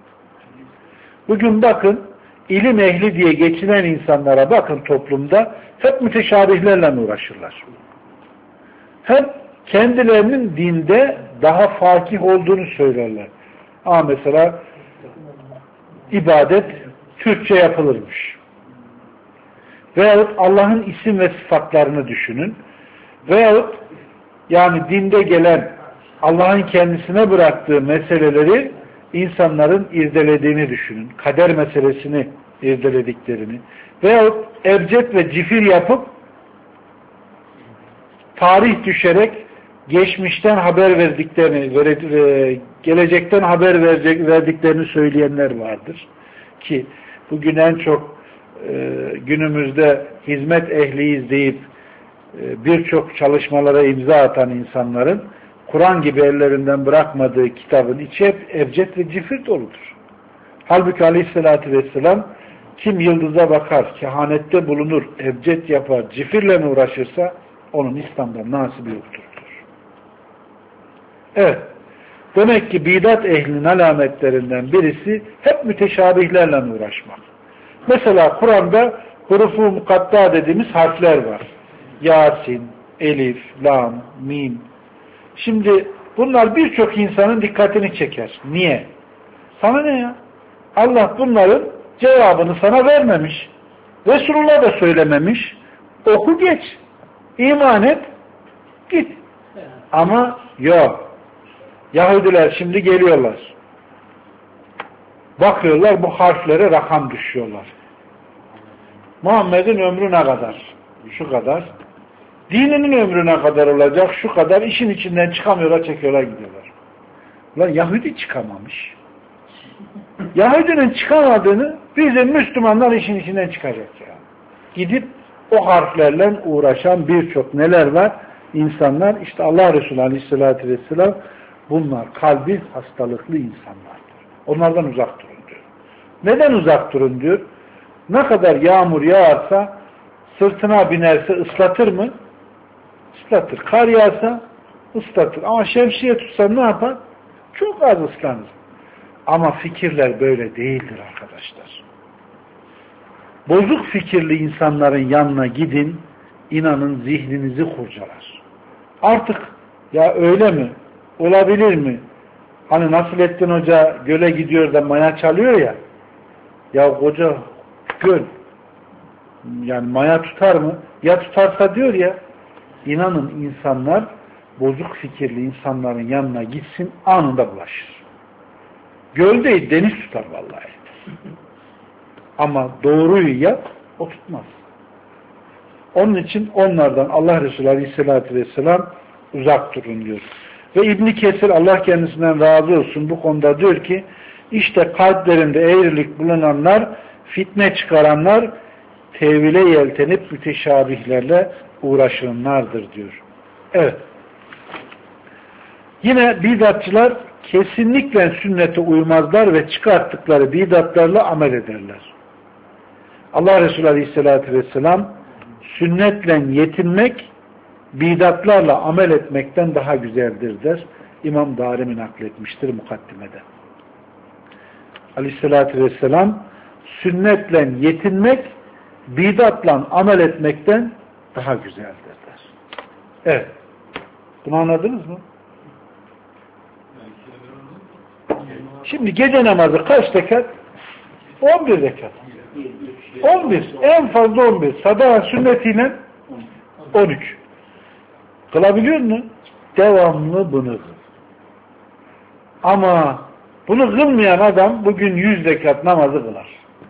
Bugün bakın ilim ehli diye geçinen insanlara bakın toplumda hep müteşabihlerle uğraşırlar. Hep kendilerinin dinde daha fakih olduğunu söylerler. Mesela ibadet Türkçe yapılırmış. Veyahut Allah'ın isim ve sıfatlarını düşünün. Veyahut yani dinde gelen Allah'ın kendisine bıraktığı meseleleri insanların irdelediğini düşünün. Kader meselesini irdelediklerini. Veyahut ebced ve cifir yapıp tarih düşerek geçmişten haber verdiklerini, gelecekten haber verdiklerini söyleyenler vardır. Ki bugün en çok günümüzde hizmet ehliyiz deyip birçok çalışmalara imza atan insanların Kur'an gibi ellerinden bırakmadığı kitabın içi hep ebced ve cifir doludur. Halbuki aleyhissalatü vesselam kim yıldıza bakar, kehanette bulunur, ebced yapar, cifirle uğraşırsa onun İslam'dan nasibi yoktur. Evet. Demek ki bidat ehlinin alametlerinden birisi hep müteşabihlerle uğraşmak. Mesela Kur'an'da hurufu mukatta dediğimiz harfler var. Yasin, Elif, Lam, Mim. Şimdi bunlar birçok insanın dikkatini çeker. Niye? Sana ne ya? Allah bunların cevabını sana vermemiş. Resulullah da söylememiş. Oku geç. İman et. Git. Ama yok. Yahudiler şimdi geliyorlar. Bakıyorlar bu harflere rakam düşüyorlar. Muhammed'in ömrü ne kadar? Şu kadar. Dininin ömrü ne kadar olacak? Şu kadar. İşin içinden çıkamıyorlar, çekiyorlar, gidiyorlar. Ulan Yahudi çıkamamış. Yahudinin çıkamadığını bizim Müslümanlar işin içinden çıkacak ya. Gidip o harflerle uğraşan birçok neler var? İnsanlar, işte Allah Resulü Aleyhisselatü Vesselam bunlar kalbi hastalıklı insanlardır. Onlardan uzak durun diyor. Neden uzak durun diyor? Ne kadar yağmur yağarsa sırtına binerse ıslatır mı? Islatır. Kar yağsa ıslatır. Ama şemsiye tutsa ne yapar? Çok az ıslanır. Ama fikirler böyle değildir arkadaşlar. Bozuk fikirli insanların yanına gidin, inanın zihninizi kurcalar. Artık ya öyle mi? Olabilir mi? Hani Nasrettin Hoca göle gidiyor da maya çalıyor ya. Ya hoca göl yani maya tutar mı? Ya tutarsa diyor ya, inanın insanlar bozuk fikirli insanların yanına gitsin anında bulaşır. Göl değil deniz tutar vallahi. Ama doğruyu yap o tutmaz. Onun için onlardan Allah Resulü Aleyhisselatü Vesselam uzak durun diyor. Ve İbn Kesir Allah kendisinden razı olsun bu konuda diyor ki işte kalplerinde eğrilik bulunanlar, fitne çıkaranlar, tevhile yeltenip müteşabihlerle uğraşanlardır diyor. Evet. Yine bidatçılar kesinlikle sünnete uymazlar ve çıkarttıkları bidatlarla amel ederler. Allah Resulü Aleyhisselatü Vesselam sünnetle yetinmek bidatlarla amel etmekten daha güzeldir der. İmam Darimi nakletmiştir mukaddimede. Aleyhissalatü vesselam sünnetle yetinmek bidatla amel etmekten daha güzeldir der. Evet. Bunu anladınız mı? Şimdi gece namazı kaç rekat? 11 rekat. 11. En fazla 11. Sabah sünnetiyle 13. Kılabiliyor musun? Devamlı bunu kıl. Ama bunu kılmayan adam bugün 100 rekat namazı kılar.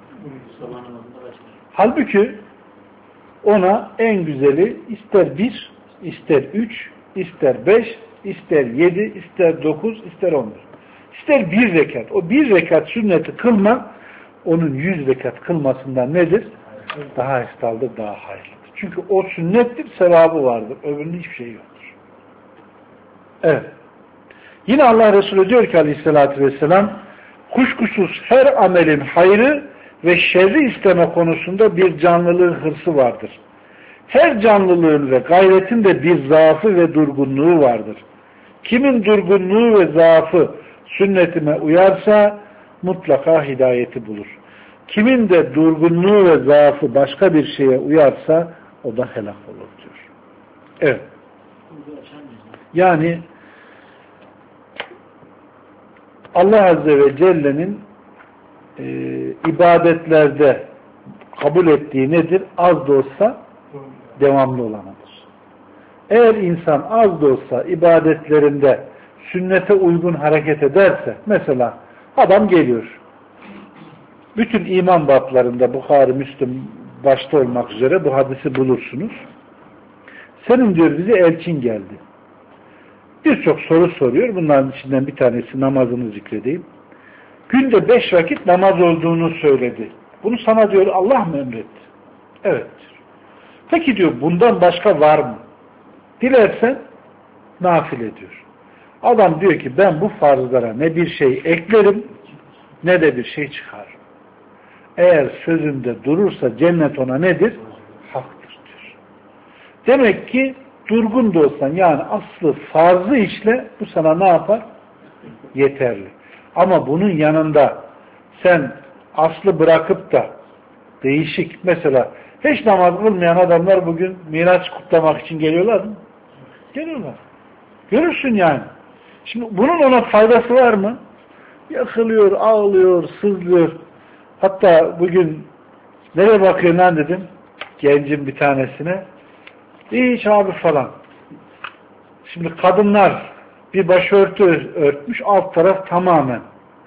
Halbuki ona en güzeli ister 1, ister 3, ister 5, ister 7, ister 9, ister 11. İster 1 rekat. O 1 rekat sünneti kılma onun 100 rekat kılmasından nedir? Daha eftaldır, daha hayırlıdır. Çünkü o sünnettir, sevabı vardır. Öbürünün hiçbir şey yoktur. Evet. Yine Allah Resulü diyor ki aleyhissalatü vesselam, kuşkusuz her amelin hayrı ve şerri isteme konusunda bir canlılığın hırsı vardır. Her canlılığın ve gayretin de bir zaafı ve durgunluğu vardır. Kimin durgunluğu ve zaafı sünnetime uyarsa mutlaka hidayeti bulur. Kimin de durgunluğu ve zaafı başka bir şeye uyarsa o da helak olur diyor. Evet. Yani Allah Azze ve Celle'nin ibadetlerde kabul ettiği nedir? Az da olsa devamlı olanıdır. Eğer insan az da olsa ibadetlerinde sünnete uygun hareket ederse, mesela adam geliyor, bütün iman bablarında Bukhari, Müslüm başta olmak üzere bu hadisi bulursunuz. Senin diyor bize elçin geldi. Birçok soru soruyor. Bunların içinden bir tanesi namazını zikredeyim. Günde 5 vakit namaz olduğunu söyledi. Bunu sana diyor Allah mı emretti? Evet diyor. Peki diyor bundan başka var mı? Dilersen nafile diyor. Adam diyor ki ben bu farzlara ne bir şey eklerim ne de bir şey çıkarım. Eğer sözünde durursa cennet ona nedir? Haktır diyor. Demek ki durgun da olsan yani aslı farzı işle bu sana ne yapar? Yeterli. Ama bunun yanında sen aslı bırakıp da değişik mesela hiç namaz kılmayan adamlar bugün Miraç kutlamak için geliyorlar mı? Geliyorlar. Görürsün yani. Şimdi bunun ona faydası var mı? Yakılıyor, ağlıyor, sızlıyor. Hatta bugün nereye bakıyorsun lan dedim gencin bir tanesine. Hiç abi falan. Şimdi kadınlar bir başörtü örtmüş, alt taraf tamamen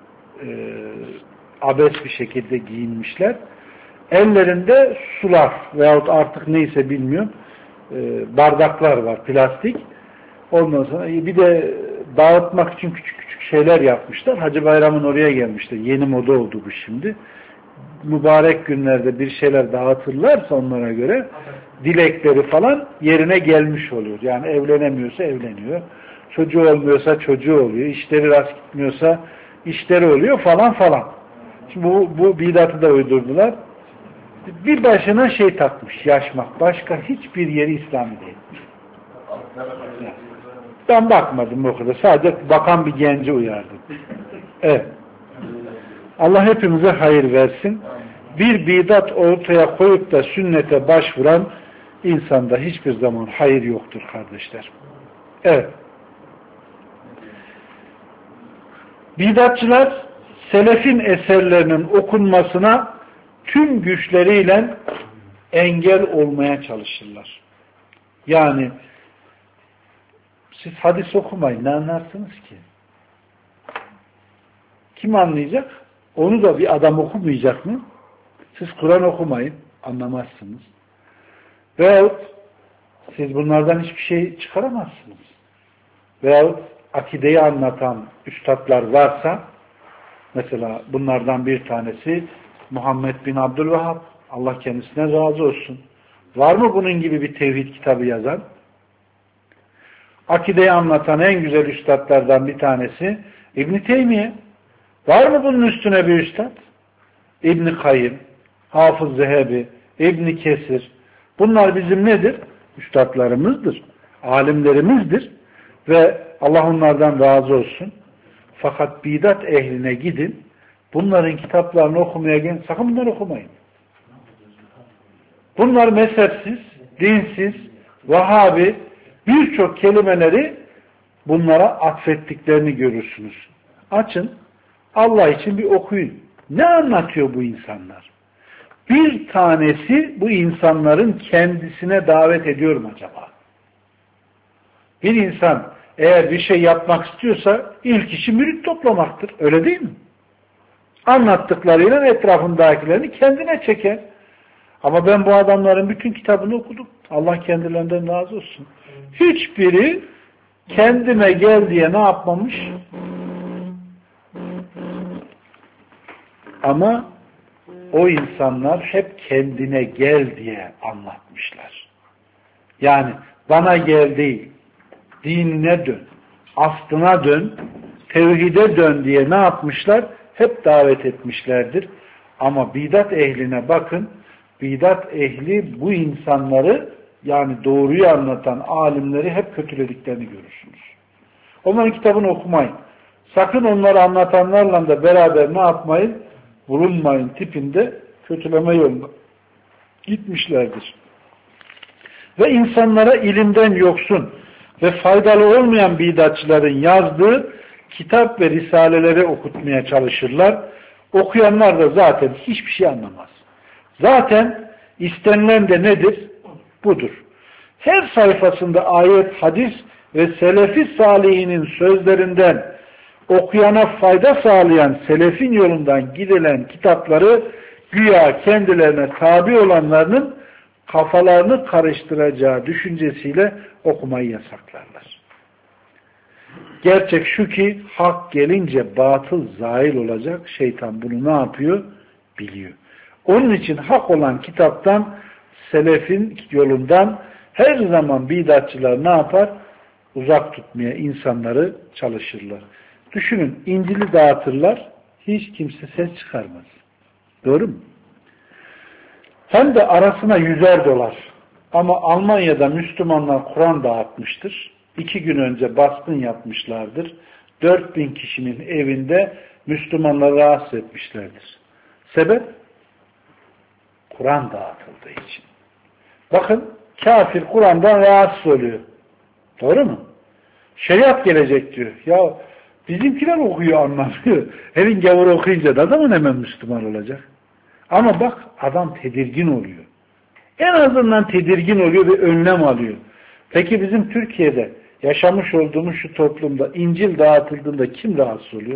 abes bir şekilde giyinmişler. Ellerinde sular veyahut artık neyse bilmiyorum bardaklar var, plastik. Ondan sonra bir de dağıtmak için küçük küçük şeyler yapmışlar. Hacı Bayram'ın oraya gelmişler. Yeni moda oldu bu şimdi. Mübarek günlerde bir şeyler dağıtırlarsa onlara göre dilekleri falan yerine gelmiş oluyor. Yani evlenemiyorsa evleniyor. Çocuğu olmuyorsa çocuğu oluyor. İşleri rast gitmiyorsa işleri oluyor falan falan. Şimdi bu bidatı da uydurdular. Bir başına şey takmış. Yaşmak. Başka hiçbir yeri İslami değil. Ben bakmadım o kadar. Sadece bakan bir genci uyardım. Evet. Allah hepimize hayır versin. Bir bidat ortaya koyup da sünnete başvuran insanda hiçbir zaman hayır yoktur kardeşler. Evet. Bidatçılar selefin eserlerinin okunmasına tüm güçleriyle engel olmaya çalışırlar. Yani siz hadis okumayın. Ne anlarsınız ki? Kim anlayacak? Onu da bir adam okumayacak mı? Siz Kur'an okumayın. Anlamazsınız. Veyahut siz bunlardan hiçbir şey çıkaramazsınız. Veyahut akideyi anlatan üstadlar varsa mesela bunlardan bir tanesi Muhammed bin Abdülvehhab. Allah kendisine razı olsun. Var mı bunun gibi bir tevhid kitabı yazan? Akideyi anlatan en güzel üstadlardan bir tanesi İbn-i Teymiye. Var mı bunun üstüne bir üstad? İbn-i Kayyim, Hafız Zehebi, İbn-i Kesir. Bunlar bizim nedir? Üstadlarımızdır. alimlerimizdir ve Allah onlardan razı olsun. Fakat bidat ehline gidin, bunların kitaplarını okumaya gelin, sakın bunları okumayın. Bunlar mezhepsiz, dinsiz, Vahabi birçok kelimeleri bunlara atfettiklerini görürsünüz. Açın, Allah için bir okuyun. Ne anlatıyor bu insanlar? Bir tanesi bu insanların kendisine davet ediyor mu acaba? Bir insan eğer bir şey yapmak istiyorsa ilk işi mürit toplamaktır. Öyle değil mi? Anlattıklarıyla etrafındakilerini kendine çeker. Ama ben bu adamların bütün kitabını okudum. Allah kendilerinden razı olsun. Hiçbiri kendime gel diye ne yapmamış? Ama o insanlar hep kendine gel diye anlatmışlar. Yani bana gel değil, dinine dön, aslına dön, tevhide dön diye ne yapmışlar? Hep davet etmişlerdir. Ama bidat ehline bakın, bidat ehli bu insanları, yani doğruyu anlatan alimleri hep kötülediklerini görürsünüz. Onların kitabını okumayın. Sakın onları anlatanlarla da beraber ne yapmayın? Bulunmayın tipinde kötüleme yoluna gitmişlerdir. Ve insanlara ilimden yoksun ve faydalı olmayan bidatçıların yazdığı kitap ve risaleleri okutmaya çalışırlar. Okuyanlar da zaten hiçbir şey anlamaz. Zaten istenilen de nedir? Budur. Her sayfasında ayet, hadis ve selefi salihinin sözlerinden okuyana fayda sağlayan selefin yolundan gidilen kitapları güya kendilerine tabi olanlarının kafalarını karıştıracağı düşüncesiyle okumayı yasaklarlar. Gerçek şu ki hak gelince batıl zail olacak. Şeytan bunu ne yapıyor? Biliyor. Onun için hak olan kitaptan, selefin yolundan her zaman bidatçılar ne yapar? Uzak tutmaya insanları çalışırlar. Düşünün, İncil'i dağıtırlar, hiç kimse ses çıkarmaz. Doğru mu? Hem de arasına $100'er. Ama Almanya'da Müslümanlar Kur'an dağıtmıştır. 2 gün önce baskın yapmışlardır. 4000 kişinin evinde Müslümanları rahatsız etmişlerdir. Sebep? Kur'an dağıtıldığı için. Bakın, kafir Kur'an'dan rahatsız oluyor. Doğru mu? Şeriat gelecek diyor. Ya bizimkiler okuyor, anlamıyor. Elin gavuru okuyunca da adamın hemen Müslüman olacak. Ama bak, adam tedirgin oluyor. En azından tedirgin oluyor ve önlem alıyor. Peki bizim Türkiye'de yaşamış olduğumuz şu toplumda İncil dağıtıldığında kim rahatsız oluyor?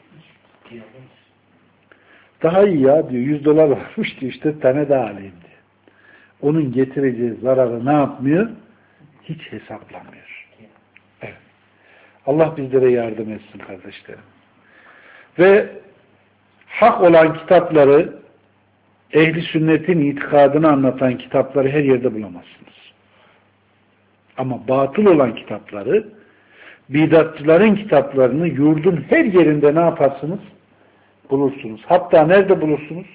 Daha iyi ya diyor, $100 varmış diyor, işte tane daha alayım diyor. Onun getireceği zararı ne yapmıyor? Hiç hesaplamıyor. Evet. Allah bizlere yardım etsin kardeşlerim. Ve hak olan kitapları, ehli sünnetin itikadını anlatan kitapları her yerde bulamazsınız. Ama batıl olan kitapları, bidatçıların kitaplarını yurdun her yerinde ne yaparsınız? Bulursunuz. Hatta nerede bulursunuz?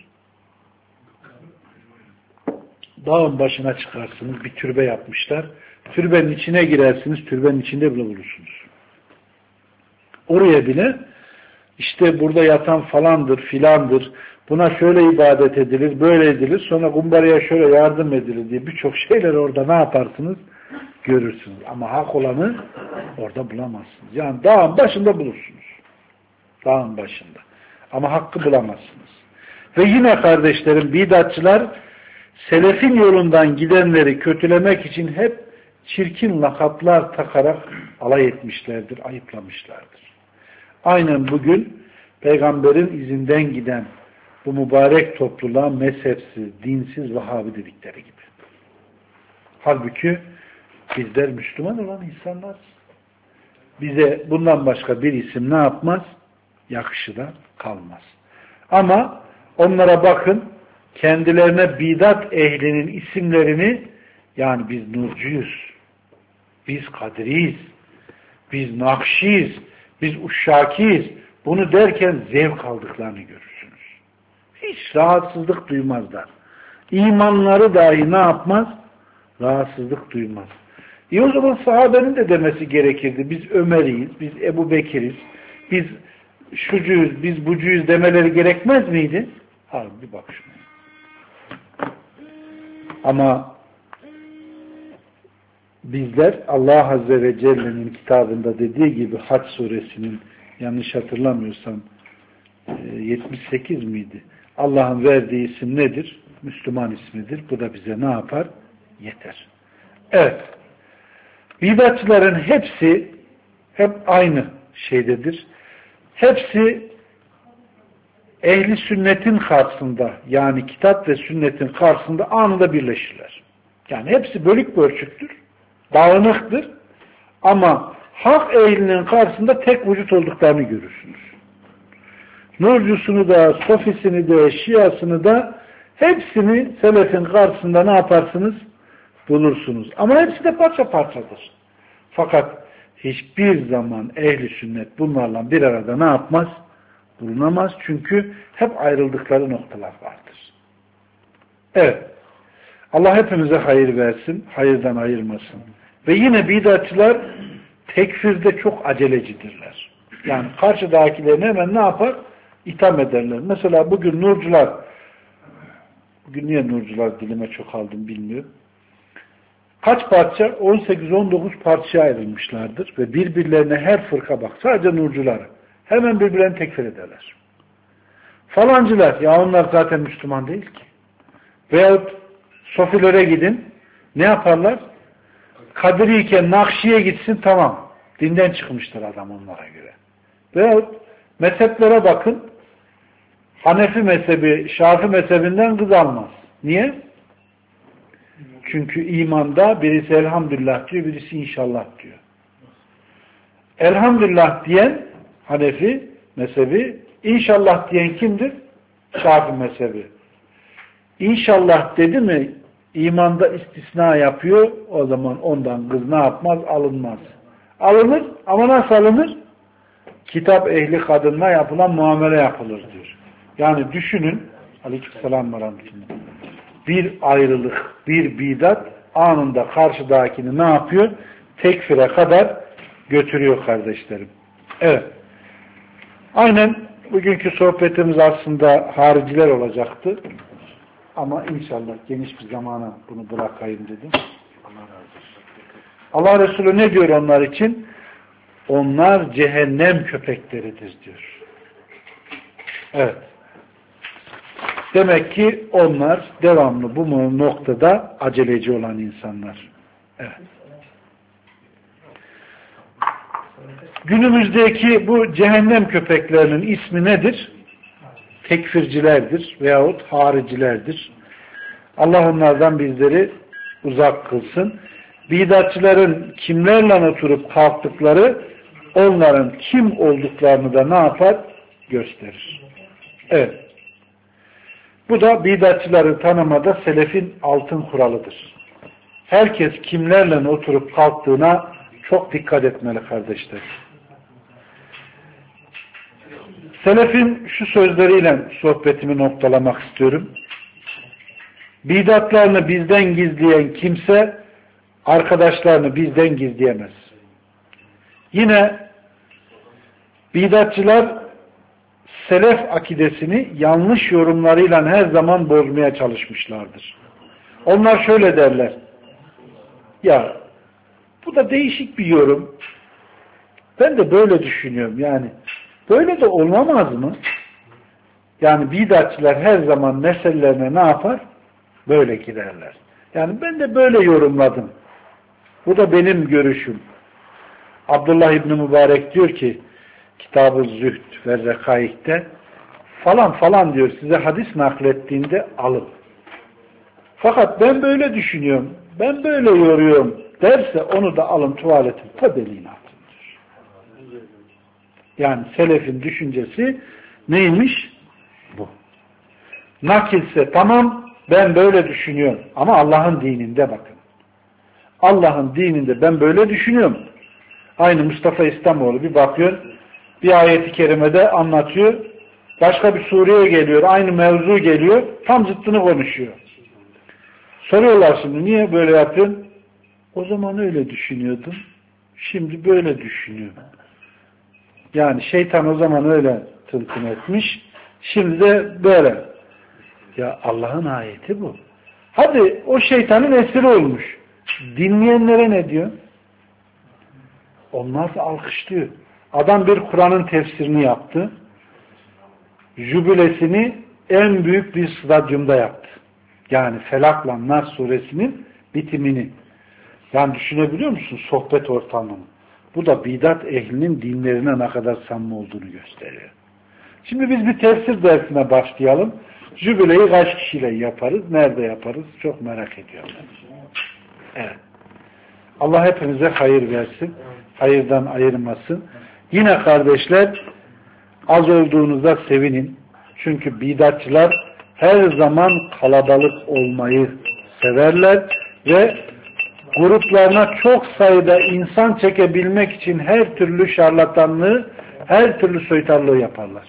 Dağın başına çıkarsınız, bir türbe yapmışlar. Türbenin içine girersiniz, türbenin içinde bile bulursunuz. Oraya bile işte burada yatan falandır, filandır, buna şöyle ibadet edilir, böyle edilir, sonra kumbaraya şöyle yardım edilir diye birçok şeyler orada ne yaparsınız? Görürsünüz. Ama hak olanı orada bulamazsınız. Yani dağın başında bulursunuz. Dağın başında. Ama hakkı bulamazsınız. Ve yine kardeşlerim, bidatçılar selefin yolundan gidenleri kötülemek için hep çirkin lakaplar takarak alay etmişlerdir, ayıplamışlardır. Aynen bugün peygamberin izinden giden bu mübarek topluluğa mezhepsiz, dinsiz, Vahabi dedikleri gibi. Halbuki bizler Müslüman olan insanlarız. Bize bundan başka bir isim ne yapmaz? Yakışı da kalmaz. Ama onlara bakın, kendilerine bidat ehlinin isimlerini, yani biz Nurcuyuz, biz Kadiriyiz, biz Nakşiyiz, biz Uşşakiyiz, bunu derken zevk aldıklarını görürsünüz. Hiç rahatsızlık duymazlar. İmanları dahi ne yapmaz? Rahatsızlık duymaz. O zaman sahabenin de demesi gerekirdi. Biz Ömer'iyiz, biz Ebu Bekir'iz, biz şucuyuz, biz bucuyuz demeleri gerekmez miydi? Abi bir bak şuna. Ama bizler Allah Azze ve Celle'nin kitabında dediği gibi Hac suresinin yanlış hatırlamıyorsam 78 miydi? Allah'ın verdiği isim nedir? Müslüman ismidir. Bu da bize ne yapar? Yeter. Evet. Bidatçıların hepsi hep aynı şeydedir. Hepsi ehli sünnetin karşısında, yani kitap ve sünnetin karşısında anında birleşirler. Yani hepsi bölük pörçüktür, dağınıktır ama hak ehlinin karşısında tek vücut olduklarını görürsünüz. Nurcusunu da, sofisini de, şiasını da hepsini selefin karşısında ne yaparsınız? Bulursunuz. Ama hepsi de parça parçadır. Fakat hiçbir zaman ehli sünnet bunlarla bir arada ne yapmaz? Bulunamaz. Çünkü hep ayrıldıkları noktalar vardır. Evet. Allah hepimize hayır versin. Hayırdan ayırmasın. Ve yine bidatçılar tekfirde çok acelecidirler. Yani karşıdakilerini hemen ne yapar? İtham ederler. Mesela bugün nurcular, bugün niye nurcular dilime çok aldım bilmiyorum. Kaç parça? 18-19 parçaya ayrılmışlardır ve birbirlerine her fırka bak. Sadece nurcular. Hemen birbirlerini tekfir ederler. Falancılar, ya onlar zaten Müslüman değil ki. Veyahut sofilere gidin, ne yaparlar? Kadiriyken Nakşi'ye gitsin, tamam. Dinden çıkmıştır adam onlara göre. Veyahut mezheplere bakın, Hanefi mezhebi, Şafii mezhebinden kız almaz. Niye? Çünkü imanda birisi elhamdülillah diyor, birisi inşallah diyor. Elhamdülillah diyen Hanefi mezhebi, inşallah diyen kimdir? Şafii mezhebi. İnşallah dedi mi imanda istisna yapıyor, o zaman ondan kız ne yapmaz? Alınmaz. Alınır ama nasıl alınır? Kitap ehli kadınla yapılan muamele yapılır diyor. Yani düşünün, aleykümselam ve rahmetullah, bir ayrılık, bir bidat anında karşıdakini ne yapıyor? Tekfire kadar götürüyor kardeşlerim. Evet. Aynen bugünkü sohbetimiz aslında hariciler olacaktı. Ama inşallah geniş bir zamana bunu bırakayım dedim. Allah razı olsun. Allah Resulü ne diyor onlar için? Onlar cehennem köpekleridir diyor. Evet. Demek ki onlar devamlı bu noktada aceleci olan insanlar. Evet. Günümüzdeki bu cehennem köpeklerinin ismi nedir? Tekfircilerdir veyahut haricilerdir. Allah onlardan bizleri uzak kılsın. Bidatçıların kimlerle oturup kalktıkları onların kim olduklarını da ne yapar? Gösterir. Evet. Bu da bidatçıları tanımada selefin altın kuralıdır. Herkes kimlerle oturup kalktığına çok dikkat etmeli kardeşler. Selefin şu sözleriyle sohbetimi noktalamak istiyorum. Bidatlarını bizden gizleyen kimse arkadaşlarını bizden gizleyemez. Yine bidatçılar selef akidesini yanlış yorumlarıyla her zaman bozmaya çalışmışlardır. Onlar şöyle derler. Ya bu da değişik bir yorum. Ben de böyle düşünüyorum yani. Böyle de olmaz mı? Yani bidatçılar her zaman meselelerine ne yapar? Böyle girerler. Yani ben de böyle yorumladım. Bu da benim görüşüm. Abdullah İbni Mübarek diyor ki Kitab-ı Zühd ve Rekaik'te falan falan diyor size hadis naklettiğinde alın. Fakat ben böyle düşünüyorum, ben böyle yoruyorum derse onu da alın tuvaletin ta deliğine atın diyor. Yani selefin düşüncesi neymiş? Bu. Nakilse tamam ben böyle düşünüyorum ama Allah'ın dininde bakın. Allah'ın dininde ben böyle düşünüyorum. Aynı Mustafa İslamoğlu bir bakıyor, bir ayeti kerimede anlatıyor, başka bir sureye geliyor, aynı mevzu geliyor, tam zıttını konuşuyor. Soruyorlar şimdi, niye böyle yapıyorsun? O zaman öyle düşünüyordum. Şimdi böyle düşünüyorum. Yani şeytan o zaman öyle tılsım etmiş. Şimdi de böyle. Ya Allah'ın ayeti bu. Hadi o şeytanın esiri olmuş. Dinleyenlere ne diyor? Onlar da alkışlıyor. Adam bir Kur'an'ın tefsirini yaptı. Jübilesini en büyük bir stadyumda yaptı. Yani Felak'la Nas suresinin bitimini. Yani düşünebiliyor musun sohbet ortamını? Bu da bidat ehlinin dinlerine ne kadar samimi olduğunu gösteriyor. Şimdi biz bir tefsir dersine başlayalım. Jübileyi kaç kişiyle yaparız? Nerede yaparız? Çok merak ediyorum. Evet. Allah hepinize hayır versin. Hayırdan ayırmasın. Yine kardeşler az olduğunuzda sevinin. Çünkü bidatçılar her zaman kalabalık olmayı severler ve gruplarına çok sayıda insan çekebilmek için her türlü şarlatanlığı, her türlü soytarlığı yaparlar.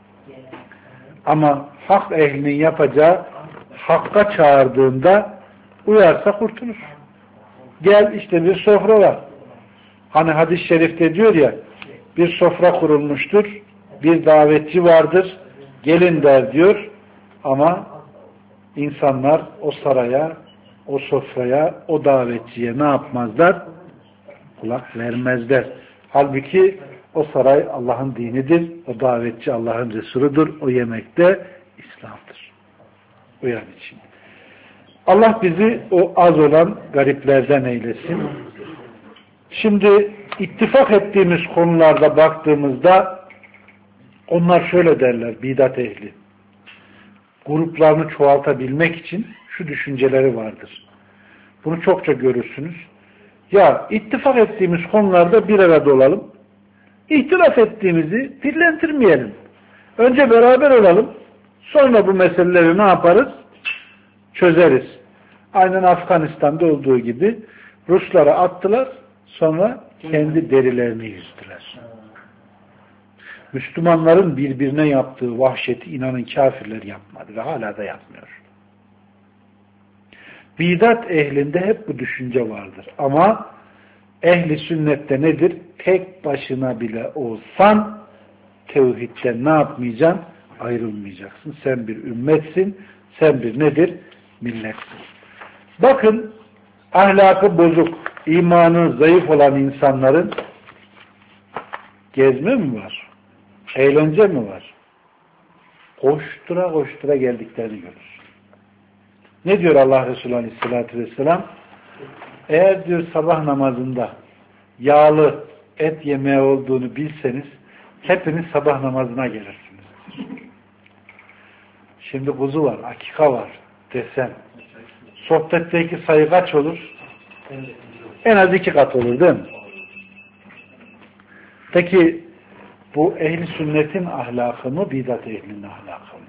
Ama hak ehlinin yapacağı hakka çağırdığında uyarsa kurtulur. Gel işte bir sofra var. Hani hadis-i şerifte diyor ya bir sofra kurulmuştur, bir davetçi vardır, gelin der diyor ama insanlar o saraya, o sofraya, o davetçiye ne yapmazlar? Kulak vermezler. Halbuki o saray Allah'ın dinidir, o davetçi Allah'ın Resuludur, o yemekte İslam'dır. Uyan için. Allah bizi o az olan gariplerden eylesin. Şimdi ittifak ettiğimiz konularda baktığımızda onlar şöyle derler bidat ehli. Gruplarını çoğaltabilmek için şu düşünceleri vardır. Bunu çokça görürsünüz. Ya ittifak ettiğimiz konularda bir arada olalım. İhtilaf ettiğimizi dillendirmeyelim. Önce beraber olalım. Sonra bu meseleleri ne yaparız? Çözeriz. Aynen Afganistan'da olduğu gibi Ruslara attılar. Sonra kendi derilerini yüzdüler. Müslümanların birbirine yaptığı vahşeti inanın kafirler yapmadı ve hala da yapmıyor. Bidat ehlinde hep bu düşünce vardır. Ama ehli sünnette nedir? Tek başına bile olsan tevhidden ne yapmayacaksın? Ayrılmayacaksın. Sen bir ümmetsin. Sen bir nedir? Milletsin. Bakın ahlakı bozuk, imanı zayıf olan insanların gezme mi var? Eğlence mi var? Koştura koştura geldiklerini görür. Ne diyor Allah Resulü Aleyhisselatü Vesselam? Eğer diyor sabah namazında yağlı et yemeği olduğunu bilseniz hepiniz sabah namazına gelirsiniz. Şimdi kuzu var, akika var desen. Sohbetteki sayı kaç olur? En az 2 kat olur değil mi? Peki bu ehli sünnetin ahlakı mı, bidat ehlinin ahlakı mı?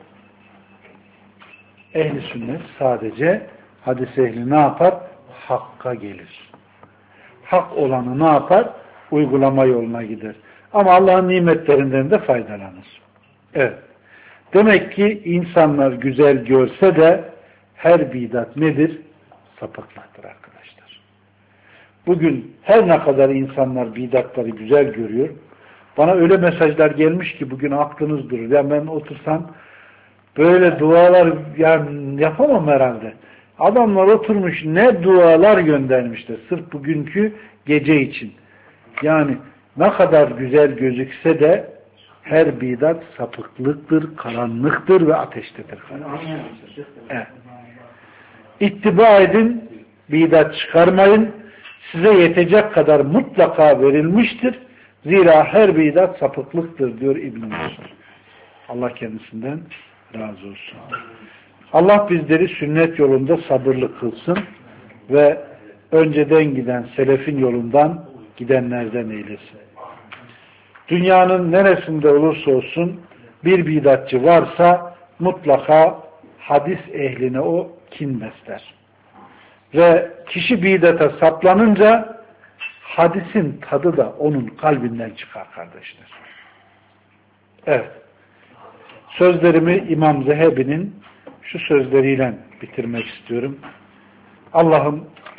Ehli sünnet sadece hadis ehli ne yapar? Hakka gelir. Hak olanı ne yapar? Uygulama yoluna gider. Ama Allah'ın nimetlerinden de faydalanır. Evet. Demek ki insanlar güzel görse de her bidat nedir? Sapıklıktır arkadaşlar. Bugün her ne kadar insanlar bidatları güzel görüyor, bana öyle mesajlar gelmiş ki bugün aklınız durur. Yani ben otursam böyle dualar yani yapamam herhalde. Adamlar oturmuş ne dualar göndermişler sırf bugünkü gece için. Yani ne kadar güzel gözükse de her bidat sapıklıktır, karanlıktır ve ateştedir. Evet. İttiba edin, bidat çıkarmayın. Size yetecek kadar mutlaka verilmiştir. Zira her bidat sapıklıktır diyor İbn-i Mesud. Allah kendisinden razı olsun. Allah bizleri sünnet yolunda sabırlı kılsın ve önceden giden selefin yolundan gidenlerden eylesin. Dünyanın neresinde olursa olsun bir bidatçı varsa mutlaka hadis ehline o kin besler. Ve kişi bidata saplanınca hadisin tadı da onun kalbinden çıkar kardeşler. Evet. Sözlerimi İmam Zehebi'nin şu sözleriyle bitirmek istiyorum. Allah'ım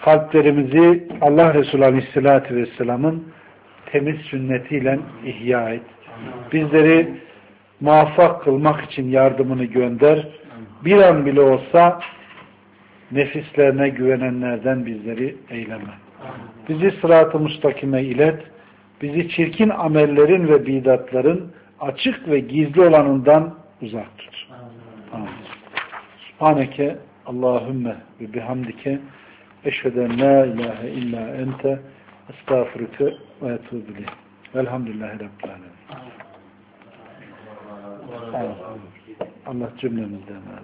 Kalplerimizi Allah Resulü Aleyhisselatü Vesselam'ın temiz sünnetiyle ihya et. Bizleri muvaffak kılmak için yardımını gönder. Bir an bile olsa nefislerine güvenenlerden bizleri eyleme. Bizi sırat-ı müstakime ilet. Bizi çirkin amellerin ve bidatların açık ve gizli olanından uzak tut. Amin. Subhaneke Allahümme ve bihamdike eşheden la ilahe illa ente estağfurüke ve etûbü ileyh. Velhamdülillahi Rabbil alemin. Allah cümlemizden razı olsun.